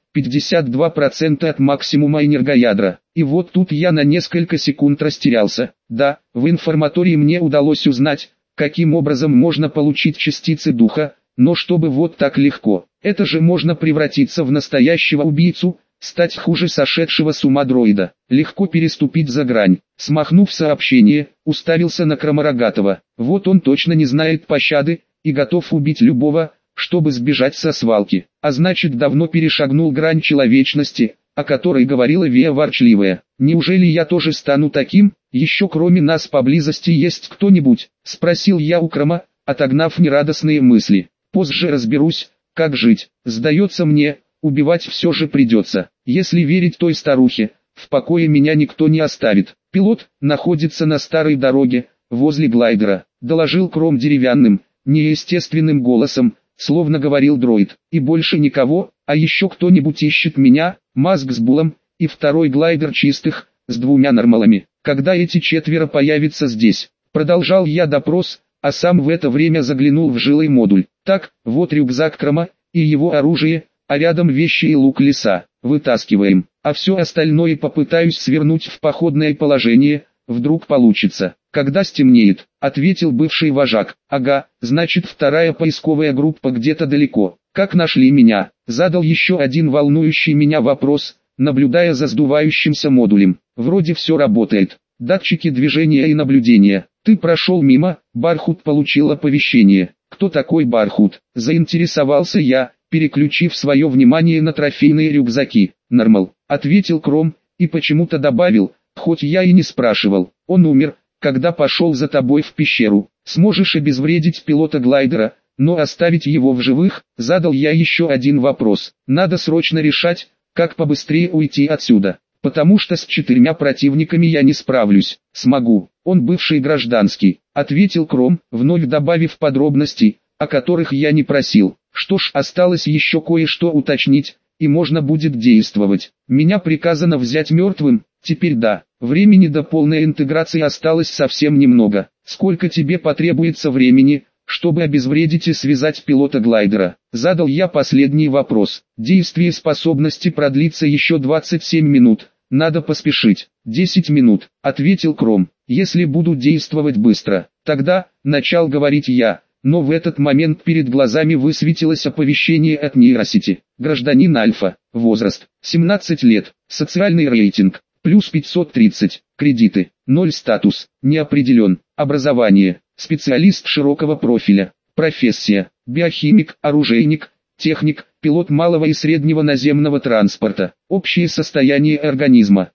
52% от максимума энергоядра. И вот тут я на несколько секунд растерялся. Да, в информатории мне удалось узнать, каким образом можно получить частицы духа, но чтобы вот так легко. Это же можно превратиться в настоящего убийцу, стать хуже сошедшего с ума дроида. Легко переступить за грань. Смахнув сообщение, уставился на Кроморогатого. Вот он точно не знает пощады и готов убить любого, чтобы сбежать со свалки. А значит, давно перешагнул грань человечности, о которой говорила Вия Ворчливая. Неужели я тоже стану таким? Еще кроме нас поблизости есть кто-нибудь? Спросил я у Крома, отогнав нерадостные мысли. Позже разберусь, как жить. Сдается мне, убивать все же придется. Если верить той старухе, в покое меня никто не оставит. Пилот находится на старой дороге, возле глайдера, доложил Кром деревянным, неестественным голосом, словно говорил дроид. И больше никого, а еще кто-нибудь ищет меня, Маск с Булом, и второй глайдер чистых, с 2 нормалами. Когда эти 4 появятся здесь? Продолжал я допрос, а сам в это время заглянул в жилой модуль. Так, вот рюкзак Крома, и его оружие, а рядом вещи и лук леса. Вытаскиваем, а все остальное попытаюсь свернуть в походное положение, вдруг получится. Когда стемнеет, ответил бывший вожак. Ага, значит вторая поисковая группа где-то далеко. Как нашли меня? Задал еще один волнующий меня вопрос, наблюдая за сдувающимся модулем. Вроде все работает. Датчики движения и наблюдения. Ты прошел мимо, Бархут получил оповещение. Кто такой Бархут? Заинтересовался я, переключив свое внимание на трофейные рюкзаки. Нормал, ответил Кром, и почему-то добавил, хоть я и не спрашивал. Он умер, когда пошел за тобой в пещеру. Сможешь обезвредить пилота глайдера, но оставить его в живых? Задал я еще один вопрос. Надо срочно решать, как побыстрее уйти отсюда. Потому что с 4 противниками я не справлюсь. Смогу. Он бывший гражданский, ответил Кром, вновь добавив подробностей, о которых я не просил. Что ж, осталось еще кое-что уточнить, и можно будет действовать. Меня приказано взять мертвым, теперь да. Времени до полной интеграции осталось совсем немного. Сколько тебе потребуется времени, чтобы обезвредить и связать пилота глайдера? Задал я последний вопрос. Действие способности продлится еще 27 минут. Надо поспешить. 10 минут, ответил Кром. Если буду действовать быстро, тогда, начал говорить я, но в этот момент перед глазами высветилось оповещение от нейросети. Гражданин Альфа, возраст, 17 лет, социальный рейтинг, плюс 530, кредиты, 0 статус, не определен, образование, специалист широкого профиля, профессия, биохимик, оружейник, техник, пилот малого и среднего наземного транспорта. Общее состояние организма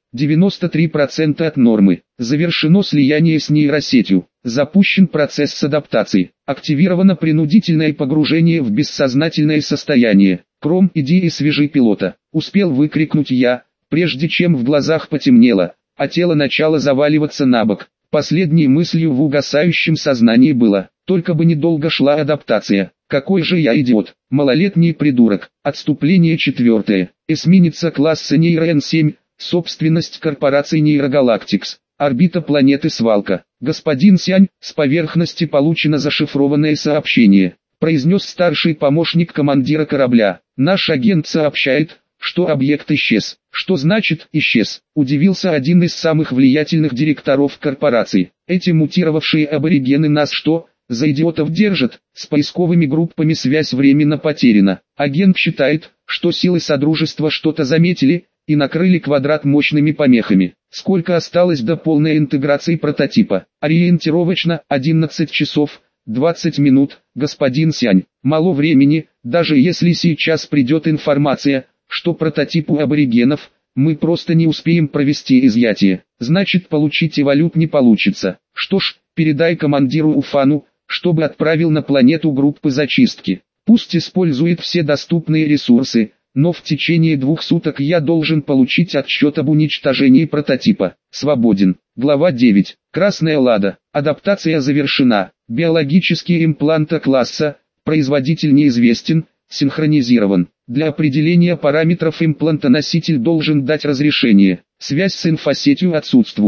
93% от нормы. Завершено слияние с нейросетью. Запущен процесс адаптации. Активировано принудительное погружение в бессознательное состояние. Кром, иди и свяжи пилота. Успел выкрикнуть я, прежде чем в глазах потемнело, а тело начало заваливаться на бок. Последней мыслью в угасающем сознании было, только бы недолго шла адаптация. Какой же я идиот, малолетний придурок. Отступление 4. Эсминница класса Нейро-Н7, собственность корпорации Нейрогалактикс. Орбита планеты Свалка. Господин Сянь, с поверхности получено зашифрованное сообщение, произнес старший помощник командира корабля. Наш агент сообщает, что объект исчез. Что значит исчез? Удивился один из самых влиятельных директоров корпорации. Эти мутировавшие аборигены нас что, за идиотов держат? С поисковыми группами связь временно потеряна. Агент считает, что силы Содружества что-то заметили и накрыли квадрат мощными помехами. Сколько осталось до полной интеграции прототипа? Ориентировочно 11 часов 20 минут, господин Сянь. Мало времени, даже если сейчас придет информация, что прототип у аборигенов, мы просто не успеем провести изъятие. Значит, получить эволют не получится. Что ж, передай командиру Уфану, чтобы отправил на планету группы зачистки. Пусть использует все доступные ресурсы, но в течение 2 суток я должен получить отчет об уничтожении прототипа. Свободен. Глава 9. Красная Лада. Адаптация завершена. Биологические импланты класса, производитель неизвестен, синхронизирован. Для определения параметров импланта носитель должен дать разрешение. Связь с инфосетью отсутствует.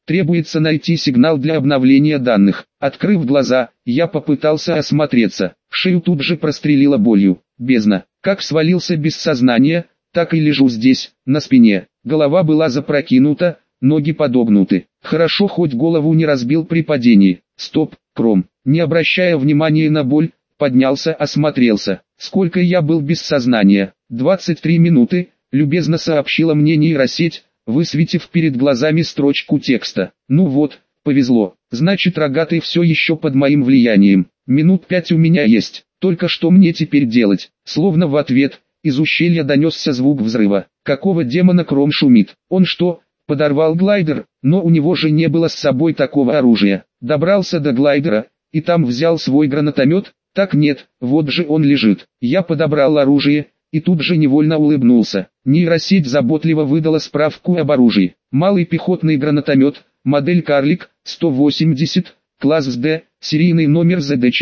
Требуется найти сигнал для обновления данных. Открыв глаза, я попытался осмотреться. Шею тут же прострелило болью. Бездна. Как свалился без сознания, так и лежу здесь, на спине. Голова была запрокинута, ноги подогнуты. Хорошо хоть голову не разбил при падении. Стоп, Кром. Не обращая внимания на боль, поднялся, осмотрелся. Сколько я был без сознания? 23 минуты, любезно сообщила мне нейросеть, высветив перед глазами строчку текста. Ну вот, повезло. Значит, рогатый все еще под моим влиянием. Минут 5 у меня есть. Только что мне теперь делать? Словно в ответ, из ущелья донесся звук взрыва. Какого демона Кром шумит? Он что, подорвал глайдер? Но у него же не было с собой такого оружия. Добрался до глайдера, и там взял свой гранатомет? Так нет, вот же он лежит. Я подобрал оружие, и тут же невольно улыбнулся. Нейросеть заботливо выдала справку об оружии. Малый пехотный гранатомет, модель Карлик, 180, класс СД, серийный номер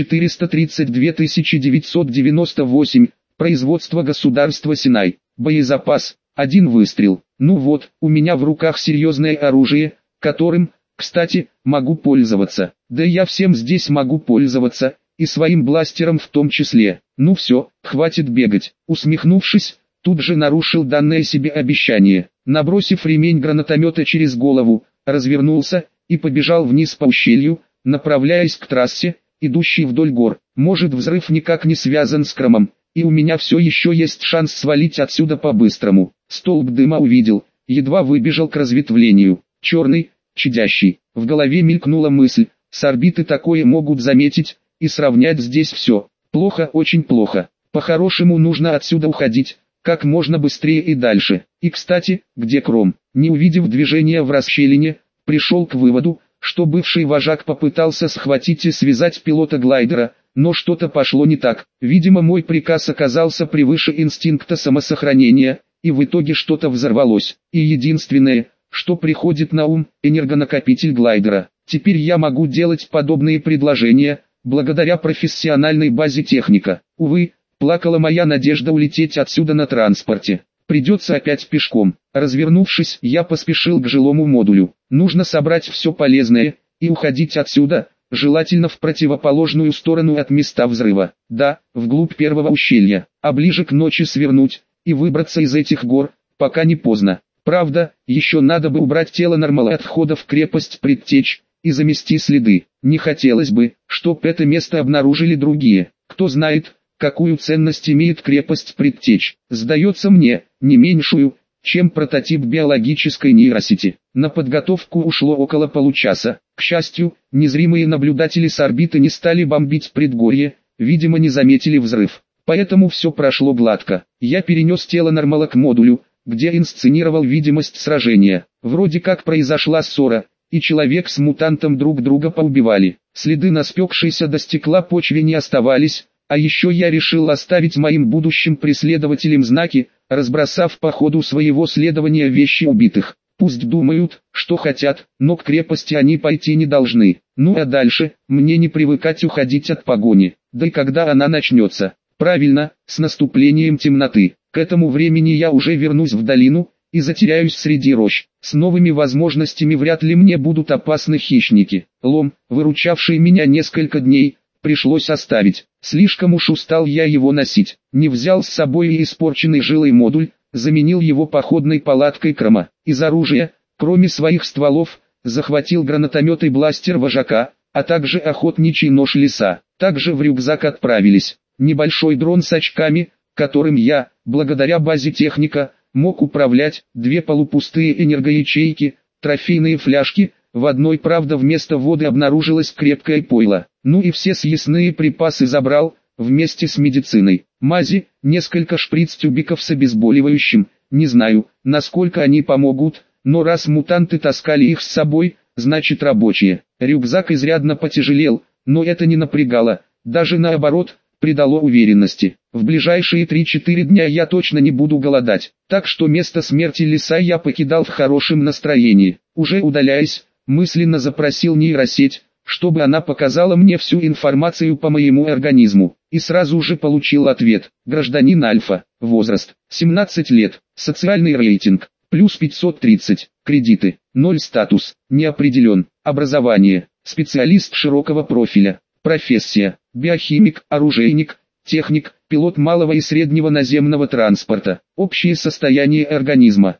ЗД-432-1998, производство государства Синай. Боезапас, 1 выстрел. Ну вот, у меня в руках серьезное оружие, которым, кстати, могу пользоваться. Да я всем здесь могу пользоваться, и своим бластером в том числе. Ну все, хватит бегать. Усмехнувшись, тут же нарушил данное себе обещание. Набросив ремень гранатомета через голову, развернулся и побежал вниз по ущелью, направляясь к трассе, идущей вдоль гор. Может, взрыв никак не связан с Кромом, и у меня все еще есть шанс свалить отсюда по-быстрому. Столб дыма увидел, едва выбежал к разветвлению. Черный, чадящий. В голове мелькнула мысль, с орбиты такое могут заметить, и сравнять здесь все. Плохо, очень плохо. По-хорошему нужно отсюда уходить, как можно быстрее и дальше. И кстати, где Кром? Не увидев движения в расщелине, пришел к выводу, что бывший вожак попытался схватить и связать пилота глайдера, но что-то пошло не так. Видимо, мой приказ оказался превыше инстинкта самосохранения, и в итоге что-то взорвалось. И единственное, что приходит на ум, энергонакопитель глайдера. Теперь я могу делать подобные предложения, благодаря профессиональной базе техника. Увы, плакала моя надежда улететь отсюда на транспорте. Придется опять пешком. Развернувшись, я поспешил к жилому модулю. Нужно собрать все полезное и уходить отсюда, желательно в противоположную сторону от места взрыва. Да, вглубь первого ущелья, а ближе к ночи свернуть и выбраться из этих гор, пока не поздно. Правда, еще надо бы убрать тело нормала от входа в крепость Предтечь и замести следы. Не хотелось бы, чтоб это место обнаружили другие. Кто знает, какую ценность имеет крепость Предтечь. Сдается мне, не меньшую, чем прототип биологической нейросети. На подготовку ушло около получаса. К счастью, незримые наблюдатели с орбиты не стали бомбить предгорье, видимо не заметили взрыв. Поэтому все прошло гладко. Я перенес тело нормала к модулю, где инсценировал видимость сражения. Вроде как произошла ссора, и человек с мутантом друг друга поубивали. Следы на спекшейся до стекла почве не оставались, а еще я решил оставить моим будущим преследователям знаки, разбросав по ходу своего следования вещи убитых. Пусть думают, что хотят, но к крепости они пойти не должны. Ну а дальше, мне не привыкать уходить от погони. Да и когда она начнется? Правильно, с наступлением темноты. К этому времени я уже вернусь в долину и затеряюсь среди рощ. С новыми возможностями вряд ли мне будут опасны хищники. Лом, выручавший меня несколько дней, пришлось оставить. Слишком уж устал я его носить. Не взял с собой и испорченный жилой модуль, заменил его походной палаткой Крома. Из оружия, кроме своих стволов, захватил гранатомет и бластер вожака, а также охотничий нож лиса. Также в рюкзак отправились небольшой дрон с очками, которым я, благодаря базе техника, мог управлять, 2 полупустые энергоячейки, трофейные фляжки, в одной, правда, вместо воды обнаружилось крепкое пойло. Ну и все съестные припасы забрал, вместе с медициной. Мази, несколько шприц-тюбиков с обезболивающим, не знаю, насколько они помогут, но раз мутанты таскали их с собой, значит рабочие. Рюкзак изрядно потяжелел, но это не напрягало, даже наоборот, придало уверенности. В ближайшие 3-4 дня я точно не буду голодать, так что место смерти лиса я покидал в хорошем настроении. Уже удаляясь, мысленно запросил нейросеть, чтобы она показала мне всю информацию по моему организму, и сразу же получил ответ. Гражданин Альфа, возраст 17 лет, социальный рейтинг плюс 530, кредиты, 0 статус, не определен, образование, специалист широкого профиля, профессия, биохимик, оружейник, техник, пилот малого и среднего наземного транспорта, общее состояние организма,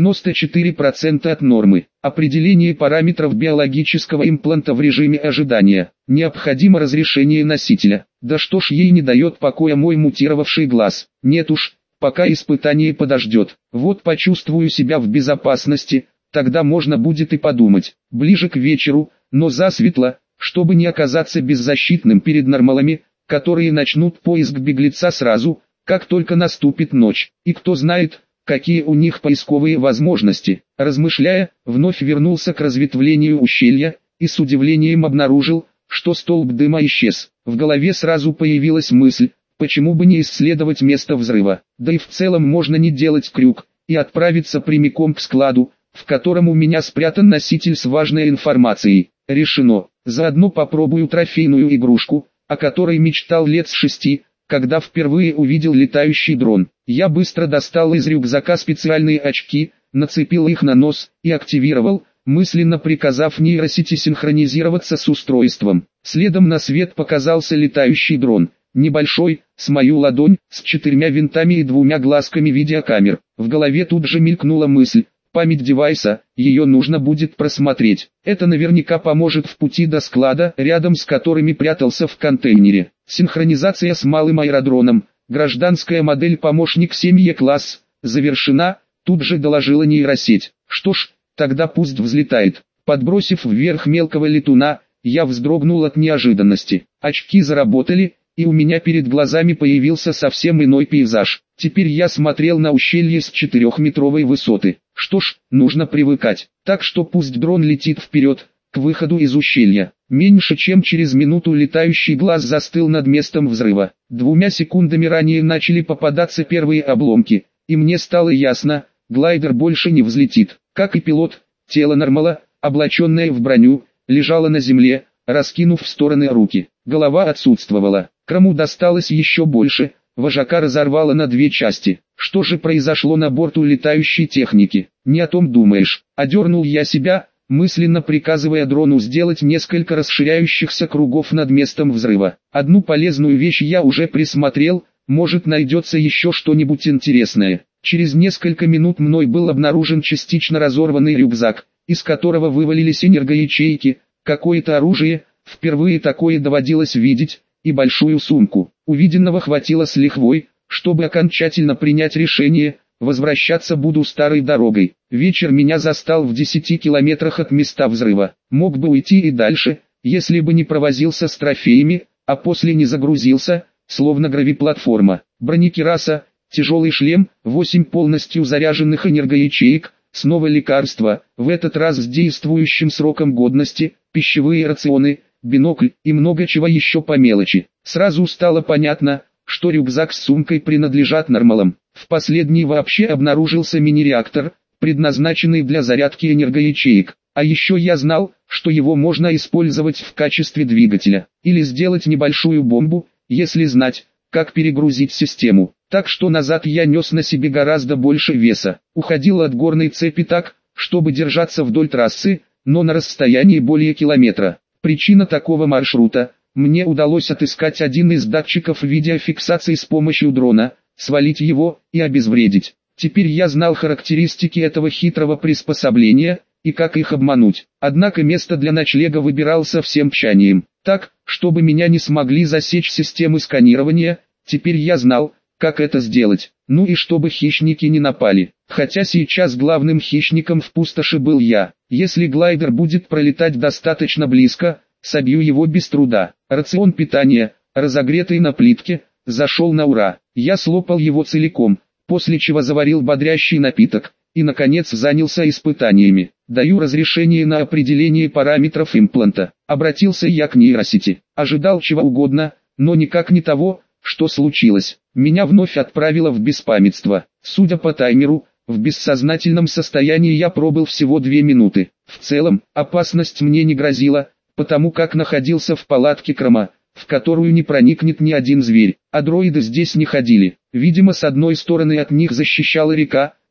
94% от нормы, определение параметров биологического импланта в режиме ожидания, необходимо разрешение носителя, да что ж ей не дает покоя мой мутировавший глаз, нет уж, пока испытание подождет, вот почувствую себя в безопасности, тогда можно будет и подумать, ближе к вечеру, но засветло, чтобы не оказаться беззащитным перед нормалами, которые начнут поиск беглеца сразу, как только наступит ночь, и кто знает, какие у них поисковые возможности. Размышляя, вновь вернулся к разветвлению ущелья, и с удивлением обнаружил, что столб дыма исчез. В голове сразу появилась мысль, почему бы не исследовать место взрыва, да и в целом можно не делать крюк, и отправиться прямиком к складу, в котором у меня спрятан носитель с важной информацией. Решено, заодно попробую трофейную игрушку, о которой мечтал лет с 6, когда впервые увидел летающий дрон. Я быстро достал из рюкзака специальные очки, нацепил их на нос и активировал, мысленно приказав нейросети синхронизироваться с устройством. Следом на свет показался летающий дрон, небольшой, с мою ладонь, с 4 винтами и 2 глазками видеокамер. В голове тут же мелькнула мысль. Память девайса, ее нужно будет просмотреть. Это наверняка поможет в пути до склада, рядом с которыми прятался в контейнере. Синхронизация с малым аэродромом, гражданская модель помощник 7Е класс, завершена, тут же доложила нейросеть. Что ж, тогда пусть взлетает. Подбросив вверх мелкого летуна, я вздрогнул от неожиданности. Очки заработали, и у меня перед глазами появился совсем иной пейзаж. Теперь я смотрел на ущелье с 4-метровой высоты. Что ж, нужно привыкать. Так что пусть дрон летит вперед, к выходу из ущелья. Меньше чем через минуту летающий глаз застыл над местом взрыва. 2 секундами ранее начали попадаться первые обломки, и мне стало ясно, глайдер больше не взлетит. Как и пилот, тело нормала, облаченное в броню, лежало на земле, раскинув в стороны руки. Голова отсутствовала. Крому досталось еще больше, вожака разорвало на 2 части. Что же произошло на борту летающей техники? Не о том думаешь. Одернул я себя, мысленно приказывая дрону сделать несколько расширяющихся кругов над местом взрыва. Одну полезную вещь я уже присмотрел, может найдется еще что-нибудь интересное. Через несколько минут мной был обнаружен частично разорванный рюкзак, из которого вывалились энергоячейки, какое-то оружие, впервые такое доводилось видеть, и большую сумку. Увиденного хватило с лихвой, чтобы окончательно принять решение, возвращаться буду старой дорогой. Вечер меня застал в 10 километрах от места взрыва. Мог бы уйти и дальше, если бы не провозился с трофеями, а после не загрузился, словно гравиплатформа. Бронекираса, тяжелый шлем, 8 полностью заряженных энергоячеек, снова лекарства, в этот раз с действующим сроком годности, пищевые рационы, бинокль и много чего еще по мелочи. Сразу стало понятно, что рюкзак с сумкой принадлежат нормалам. В последней вообще обнаружился мини-реактор, предназначенный для зарядки энергоячеек. А еще я знал, что его можно использовать в качестве двигателя, или сделать небольшую бомбу, если знать, как перегрузить систему. Так что назад я нес на себе гораздо больше веса. Уходил от горной цепи так, чтобы держаться вдоль трассы, но на расстоянии более километра. Причина такого маршрута: мне удалось отыскать один из датчиков видеофиксации с помощью дрона, свалить его и обезвредить. Теперь я знал характеристики этого хитрого приспособления и как их обмануть. Однако место для ночлега выбирал со всем тщанием, так, чтобы меня не смогли засечь системы сканирования. Теперь я знал, как это сделать. Ну и чтобы хищники не напали. Хотя сейчас главным хищником в пустоши был я. Если глайдер будет пролетать достаточно близко, собью его без труда. Рацион питания, разогретый на плитке, зашел на ура. Я слопал его целиком, после чего заварил бодрящий напиток, и наконец занялся испытаниями. Даю разрешение на определение параметров импланта. Обратился я к нейросети. Ожидал чего угодно, но никак не того, что случилось. Меня вновь отправило в беспамятство. Судя по таймеру, в бессознательном состоянии я пробыл всего 2 минуты. В целом, опасность мне не грозила, потому как находился в палатке Крома, в которую не проникнет ни один зверь, а дроиды здесь не ходили. Видимо, с одной стороны от них защищала река,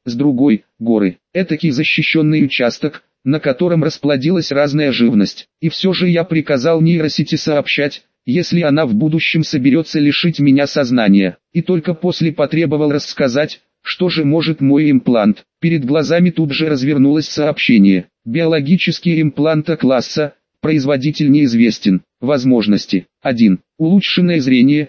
с другой – горы. Этакий защищенный участок, на котором расплодилась разная живность. И все же я приказал нейросети сообщать, если она в будущем соберется лишить меня сознания. И только после потребовал рассказать, что же может мой имплант. Перед глазами тут же развернулось сообщение. Биологический имплант класса, производитель неизвестен. Возможности. 1. Улучшенное зрение,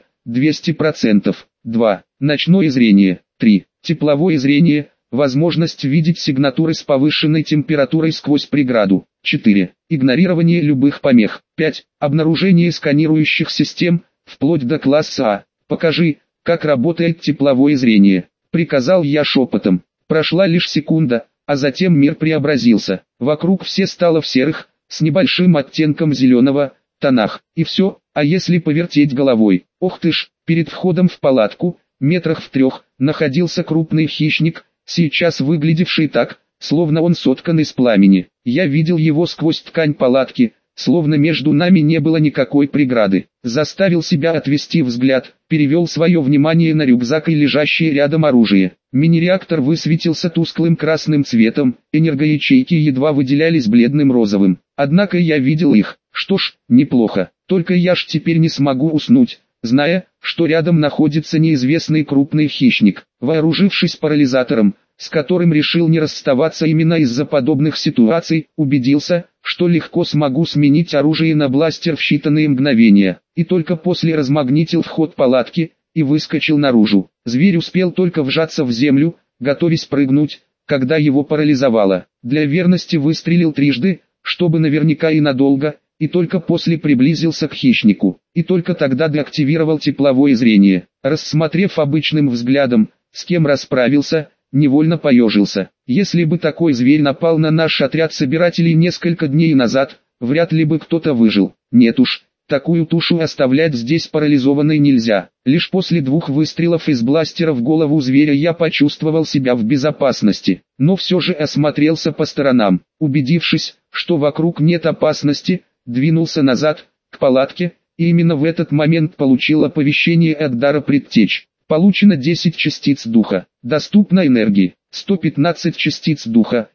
200%. 2. Ночное зрение. 3. Тепловое зрение, возможность видеть сигнатуры с повышенной температурой сквозь преграду. 4. Игнорирование любых помех. 5. Обнаружение сканирующих систем, вплоть до класса А. Покажи, как работает тепловое зрение. Приказал я шепотом. Прошла лишь секунда, а затем мир преобразился. Вокруг все стало в серых, с небольшим оттенком зеленого, тонах. И все, а если повертеть головой? Ох ты ж, перед входом в палатку, метрах в 3, находился крупный хищник, сейчас выглядевший так, словно он соткан из пламени. Я видел его сквозь ткань палатки, словно между нами не было никакой преграды. Заставил себя отвести взгляд, перевел свое внимание на рюкзак и лежащее рядом оружие. Мини-реактор высветился тусклым красным цветом, энергоячейки едва выделялись бледным розовым. Однако я видел их. Что ж, неплохо. Только я ж теперь не смогу уснуть, зная, что рядом находится неизвестный крупный хищник. Вооружившись парализатором, с которым решил не расставаться именно из-за подобных ситуаций, убедился, что легко смогу сменить оружие на бластер в считанные мгновения. И только после размагнитил вход палатки и выскочил наружу. Зверь успел только вжаться в землю, готовясь прыгнуть, когда его парализовало. Для верности выстрелил трижды, чтобы наверняка и надолго, и только после приблизился к хищнику. И только тогда деактивировал тепловое зрение. Рассмотрев обычным взглядом, с кем расправился, невольно поежился. Если бы такой зверь напал на наш отряд собирателей несколько дней назад, вряд ли бы кто-то выжил. Нет уж, такую тушу оставлять здесь парализованной нельзя. Лишь после 2 выстрелов из бластера в голову зверя я почувствовал себя в безопасности. Но все же осмотрелся по сторонам. Убедившись, что вокруг нет опасности, двинулся назад, к палатке, и именно в этот момент получил оповещение от дара предтеч. Получено 10 частиц духа. Доступно энергии 115 частиц духа,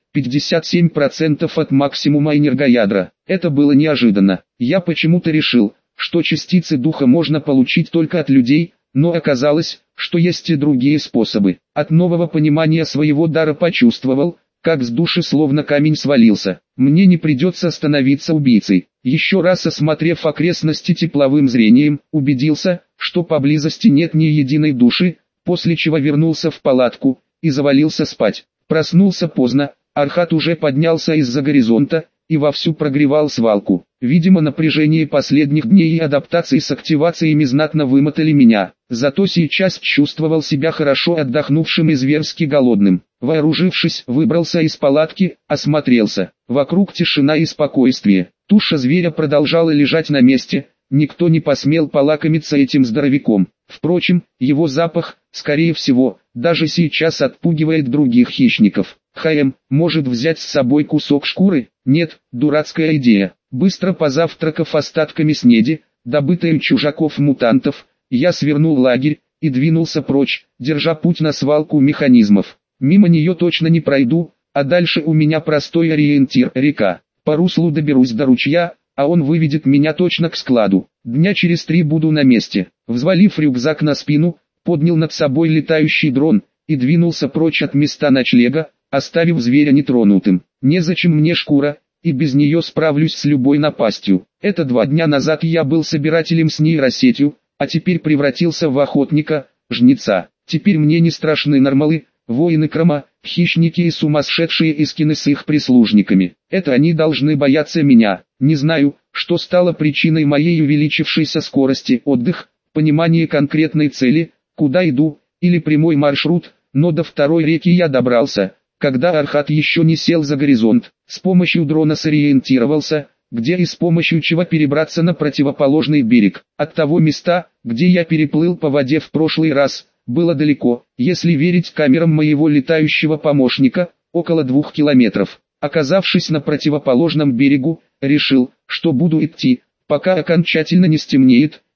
57% от максимума энергоядра. Это было неожиданно. Я почему-то решил, что частицы духа можно получить только от людей, но оказалось, что есть и другие способы. От нового понимания своего дара почувствовал, как с души словно камень свалился. Мне не придется становиться убийцей. Еще раз осмотрев окрестности тепловым зрением, убедился, что поблизости нет ни единой души, после чего вернулся в палатку и завалился спать. Проснулся поздно, Архат уже поднялся из-за горизонта и вовсю прогревал свалку. Видимо, напряжение последних дней и адаптации с активациями знатно вымотали меня. Зато сейчас чувствовал себя хорошо отдохнувшим и зверски голодным. Вооружившись, выбрался из палатки, осмотрелся. Вокруг тишина и спокойствие. Туша зверя продолжала лежать на месте, никто не посмел полакомиться этим здоровяком. Впрочем, его запах, скорее всего, даже сейчас отпугивает других хищников. Может взять с собой кусок шкуры? Нет, дурацкая идея. Быстро позавтракав остатками снеди, добытой у чужаков-мутантов, я свернул лагерь и двинулся прочь, держа путь на свалку механизмов. Мимо нее точно не пройду, а дальше у меня простой ориентир – река. По руслу доберусь до ручья, а он выведет меня точно к складу. Дня через 3 буду на месте. Взвалив рюкзак на спину, поднял над собой летающий дрон и двинулся прочь от места ночлега, оставив зверя нетронутым. Незачем мне шкура, и без нее справлюсь с любой напастью. Это 2 дня назад я был собирателем с нейросетью, а теперь превратился в охотника, жнеца. Теперь мне не страшны нормалы, воины Крома, хищники и сумасшедшие искины с их прислужниками. Это они должны бояться меня. Не знаю, что стало причиной моей увеличившейся скорости, отдых, понимание конкретной цели, куда иду, или прямой маршрут, но до второй реки я добрался, когда Архат еще не сел за горизонт. С помощью дрона сориентировался, где и с помощью чего перебраться на противоположный берег. От того места, где я переплыл по воде в прошлый раз, было далеко, если верить камерам моего летающего помощника, около 2 километров. Оказавшись на противоположном берегу, решил, что буду идти, пока окончательно не стемнеет,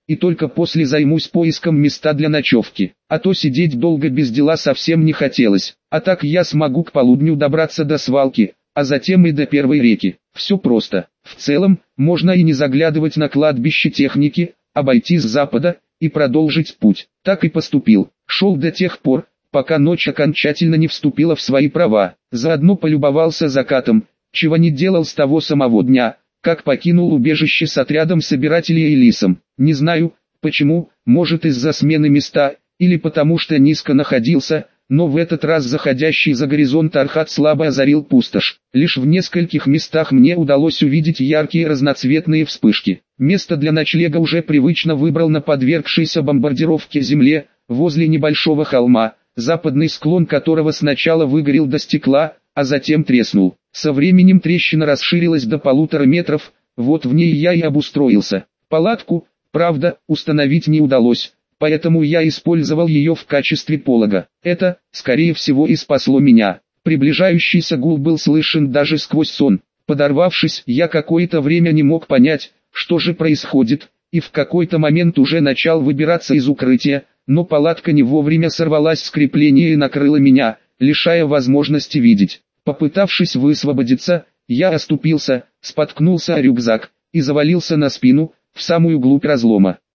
и только после займусь поиском места для ночевки. А то сидеть долго без дела совсем не хотелось. А так я смогу к полудню добраться до свалки, а затем и до первой реки. Все просто. В целом, можно и не заглядывать на кладбище техники, обойти с запада и продолжить путь. Так и поступил. Шел до тех пор, пока ночь окончательно не вступила в свои права. Заодно полюбовался закатом, чего не делал с того самого дня, как покинул убежище с отрядом собирателей и лисом. Не знаю, почему, может из-за смены места, или потому что низко находился, но в этот раз заходящий за горизонт Архат слабо озарил пустошь. Лишь в нескольких местах мне удалось увидеть яркие разноцветные вспышки. Место для ночлега уже привычно выбрал на подвергшейся бомбардировке земле, возле небольшого холма, западный склон которого сначала выгорел до стекла, а затем треснул. Со временем трещина расширилась до 1,5 метров, вот в ней я и обустроился. Палатку, правда, установить не удалось, поэтому я использовал ее в качестве полога. Это, скорее всего, и спасло меня. Приближающийся гул был слышен даже сквозь сон. Подорвавшись, я какое-то время не мог понять, что же происходит, и в какой-то момент уже начал выбираться из укрытия, но палатка не вовремя сорвалась с крепления и накрыла меня, лишая возможности видеть. Попытавшись высвободиться, я оступился, споткнулся о рюкзак и завалился на спину, в самую глубь разлома.